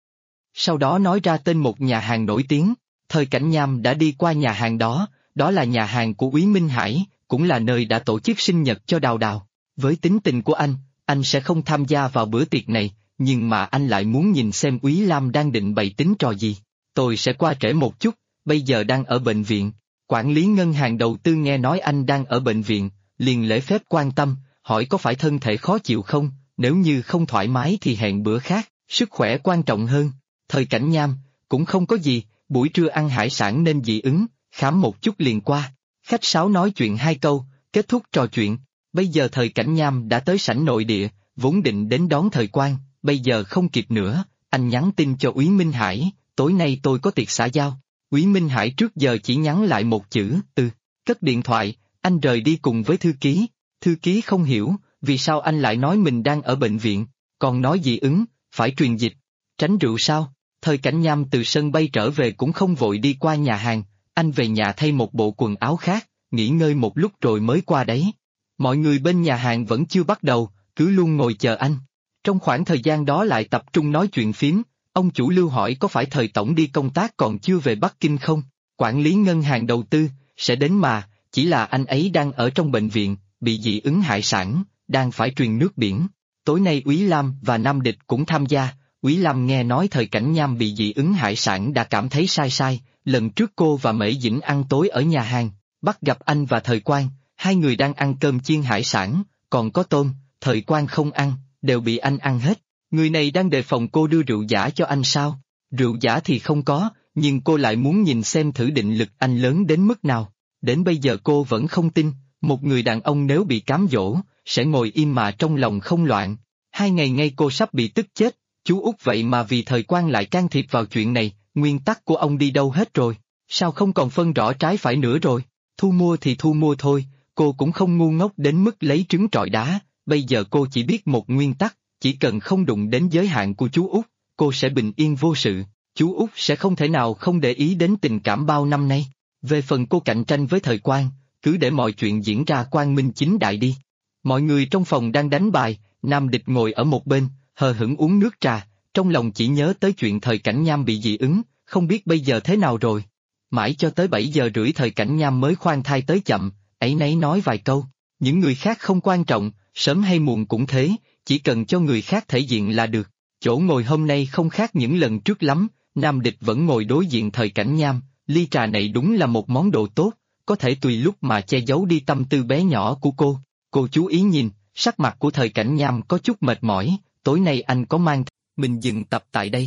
Sau đó nói ra tên một nhà hàng nổi tiếng, Thời Cảnh Nham đã đi qua nhà hàng đó, đó là nhà hàng của Úy Minh Hải, cũng là nơi đã tổ chức sinh nhật cho Đào Đào. Với tính tình của anh sẽ không tham gia vào bữa tiệc này, nhưng mà anh lại muốn nhìn xem Úy Lam đang định bày tính trò gì. Tôi sẽ qua trễ một chút, bây giờ đang ở bệnh viện. Quản lý ngân hàng đầu tư nghe nói anh đang ở bệnh viện, liền lễ phép quan tâm, hỏi có phải thân thể khó chịu không, nếu như không thoải mái thì hẹn bữa khác, sức khỏe quan trọng hơn. Thời Cảnh Nham, cũng không có gì, buổi trưa ăn hải sản nên dị ứng, khám một chút liền qua. Khách sáo nói chuyện 2 câu, kết thúc trò chuyện. Bây giờ Thời Cảnh Nham đã tới sảnh nội địa, vốn định đến đón Thời Quang, bây giờ không kịp nữa, anh nhắn tin cho Úy Minh Hải, tối nay tôi có tiệc xã giao. Úy Minh Hải trước giờ chỉ nhắn lại một chữ, cất điện thoại, anh rời đi cùng với thư ký không hiểu, vì sao anh lại nói mình đang ở bệnh viện, còn nói dị ứng, phải truyền dịch, tránh rượu sao? Thời Cảnh Nham từ sân bay trở về cũng không vội đi qua nhà hàng, anh về nhà thay một bộ quần áo khác, nghỉ ngơi một lúc rồi mới qua đấy. Mọi người bên nhà hàng vẫn chưa bắt đầu, cứ luôn ngồi chờ anh. Trong khoảng thời gian đó lại tập trung nói chuyện phím, ông chủ Lưu hỏi có phải Thời tổng đi công tác còn chưa về Bắc Kinh không? Quản lý ngân hàng đầu tư, sẽ đến mà, chỉ là anh ấy đang ở trong bệnh viện, bị dị ứng hải sản, đang phải truyền nước biển. Tối nay Úy Lam và Nam Địch cũng tham gia. Úy Lam nghe nói Thời Cảnh Nham bị dị ứng hải sản đã cảm thấy sai, lần trước cô và Mễ Dĩnh ăn tối ở nhà hàng, bắt gặp anh và Thời Quang, hai người đang ăn cơm chiên hải sản, còn có tôm, Thời Quang không ăn, đều bị anh ăn hết. Người này đang đề phòng cô đưa rượu giả cho anh sao? Rượu giả thì không có, nhưng cô lại muốn nhìn xem thử định lực anh lớn đến mức nào. Đến bây giờ cô vẫn không tin, một người đàn ông nếu bị cám dỗ, sẽ ngồi im mà trong lòng không loạn. 2 ngày ngay cô sắp bị tức chết, chú Út vậy mà vì Thời Quang lại can thiệp vào chuyện này, nguyên tắc của ông đi đâu hết rồi? Sao không còn phân rõ trái phải nữa rồi? Thu mua thì thu mua thôi, cô cũng không ngu ngốc đến mức lấy trứng trọi đá, bây giờ cô chỉ biết một nguyên tắc, chỉ cần không đụng đến giới hạn của chú Út, cô sẽ bình yên vô sự, chú Út sẽ không thể nào không để ý đến tình cảm bao năm nay. Về phần cô cạnh tranh với Thời Quang, cứ để mọi chuyện diễn ra quang minh chính đại đi. Mọi người trong phòng đang đánh bài, Nam Địch ngồi ở một bên, hờ hững uống nước trà, trong lòng chỉ nhớ tới chuyện Thời Cảnh Nham bị dị ứng, không biết bây giờ thế nào rồi. Mãi cho tới 7 giờ rưỡi Thời Cảnh Nham mới khoan thai tới chậm, áy náy nói vài câu, những người khác không quan trọng, sớm hay muộn cũng thế, chỉ cần cho người khác thể diện là được. Chỗ ngồi hôm nay không khác những lần trước lắm, Nam Địch vẫn ngồi đối diện Thời Cảnh Nham, ly trà này đúng là một món đồ tốt, có thể tùy lúc mà che giấu đi tâm tư bé nhỏ của cô. Cô chú ý nhìn, sắc mặt của Thời Cảnh Nham có chút mệt mỏi, tối nay anh có mang. Mình dừng tập tại đây.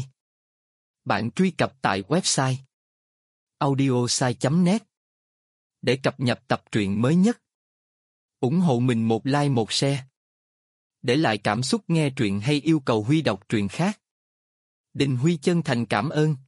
Bạn truy cập tại website audiosai.net để cập nhật tập truyện mới nhất. Ủng hộ mình một like một share. Để lại cảm xúc nghe truyện hay yêu cầu Huy đọc truyện khác. Đình Huy chân thành cảm ơn.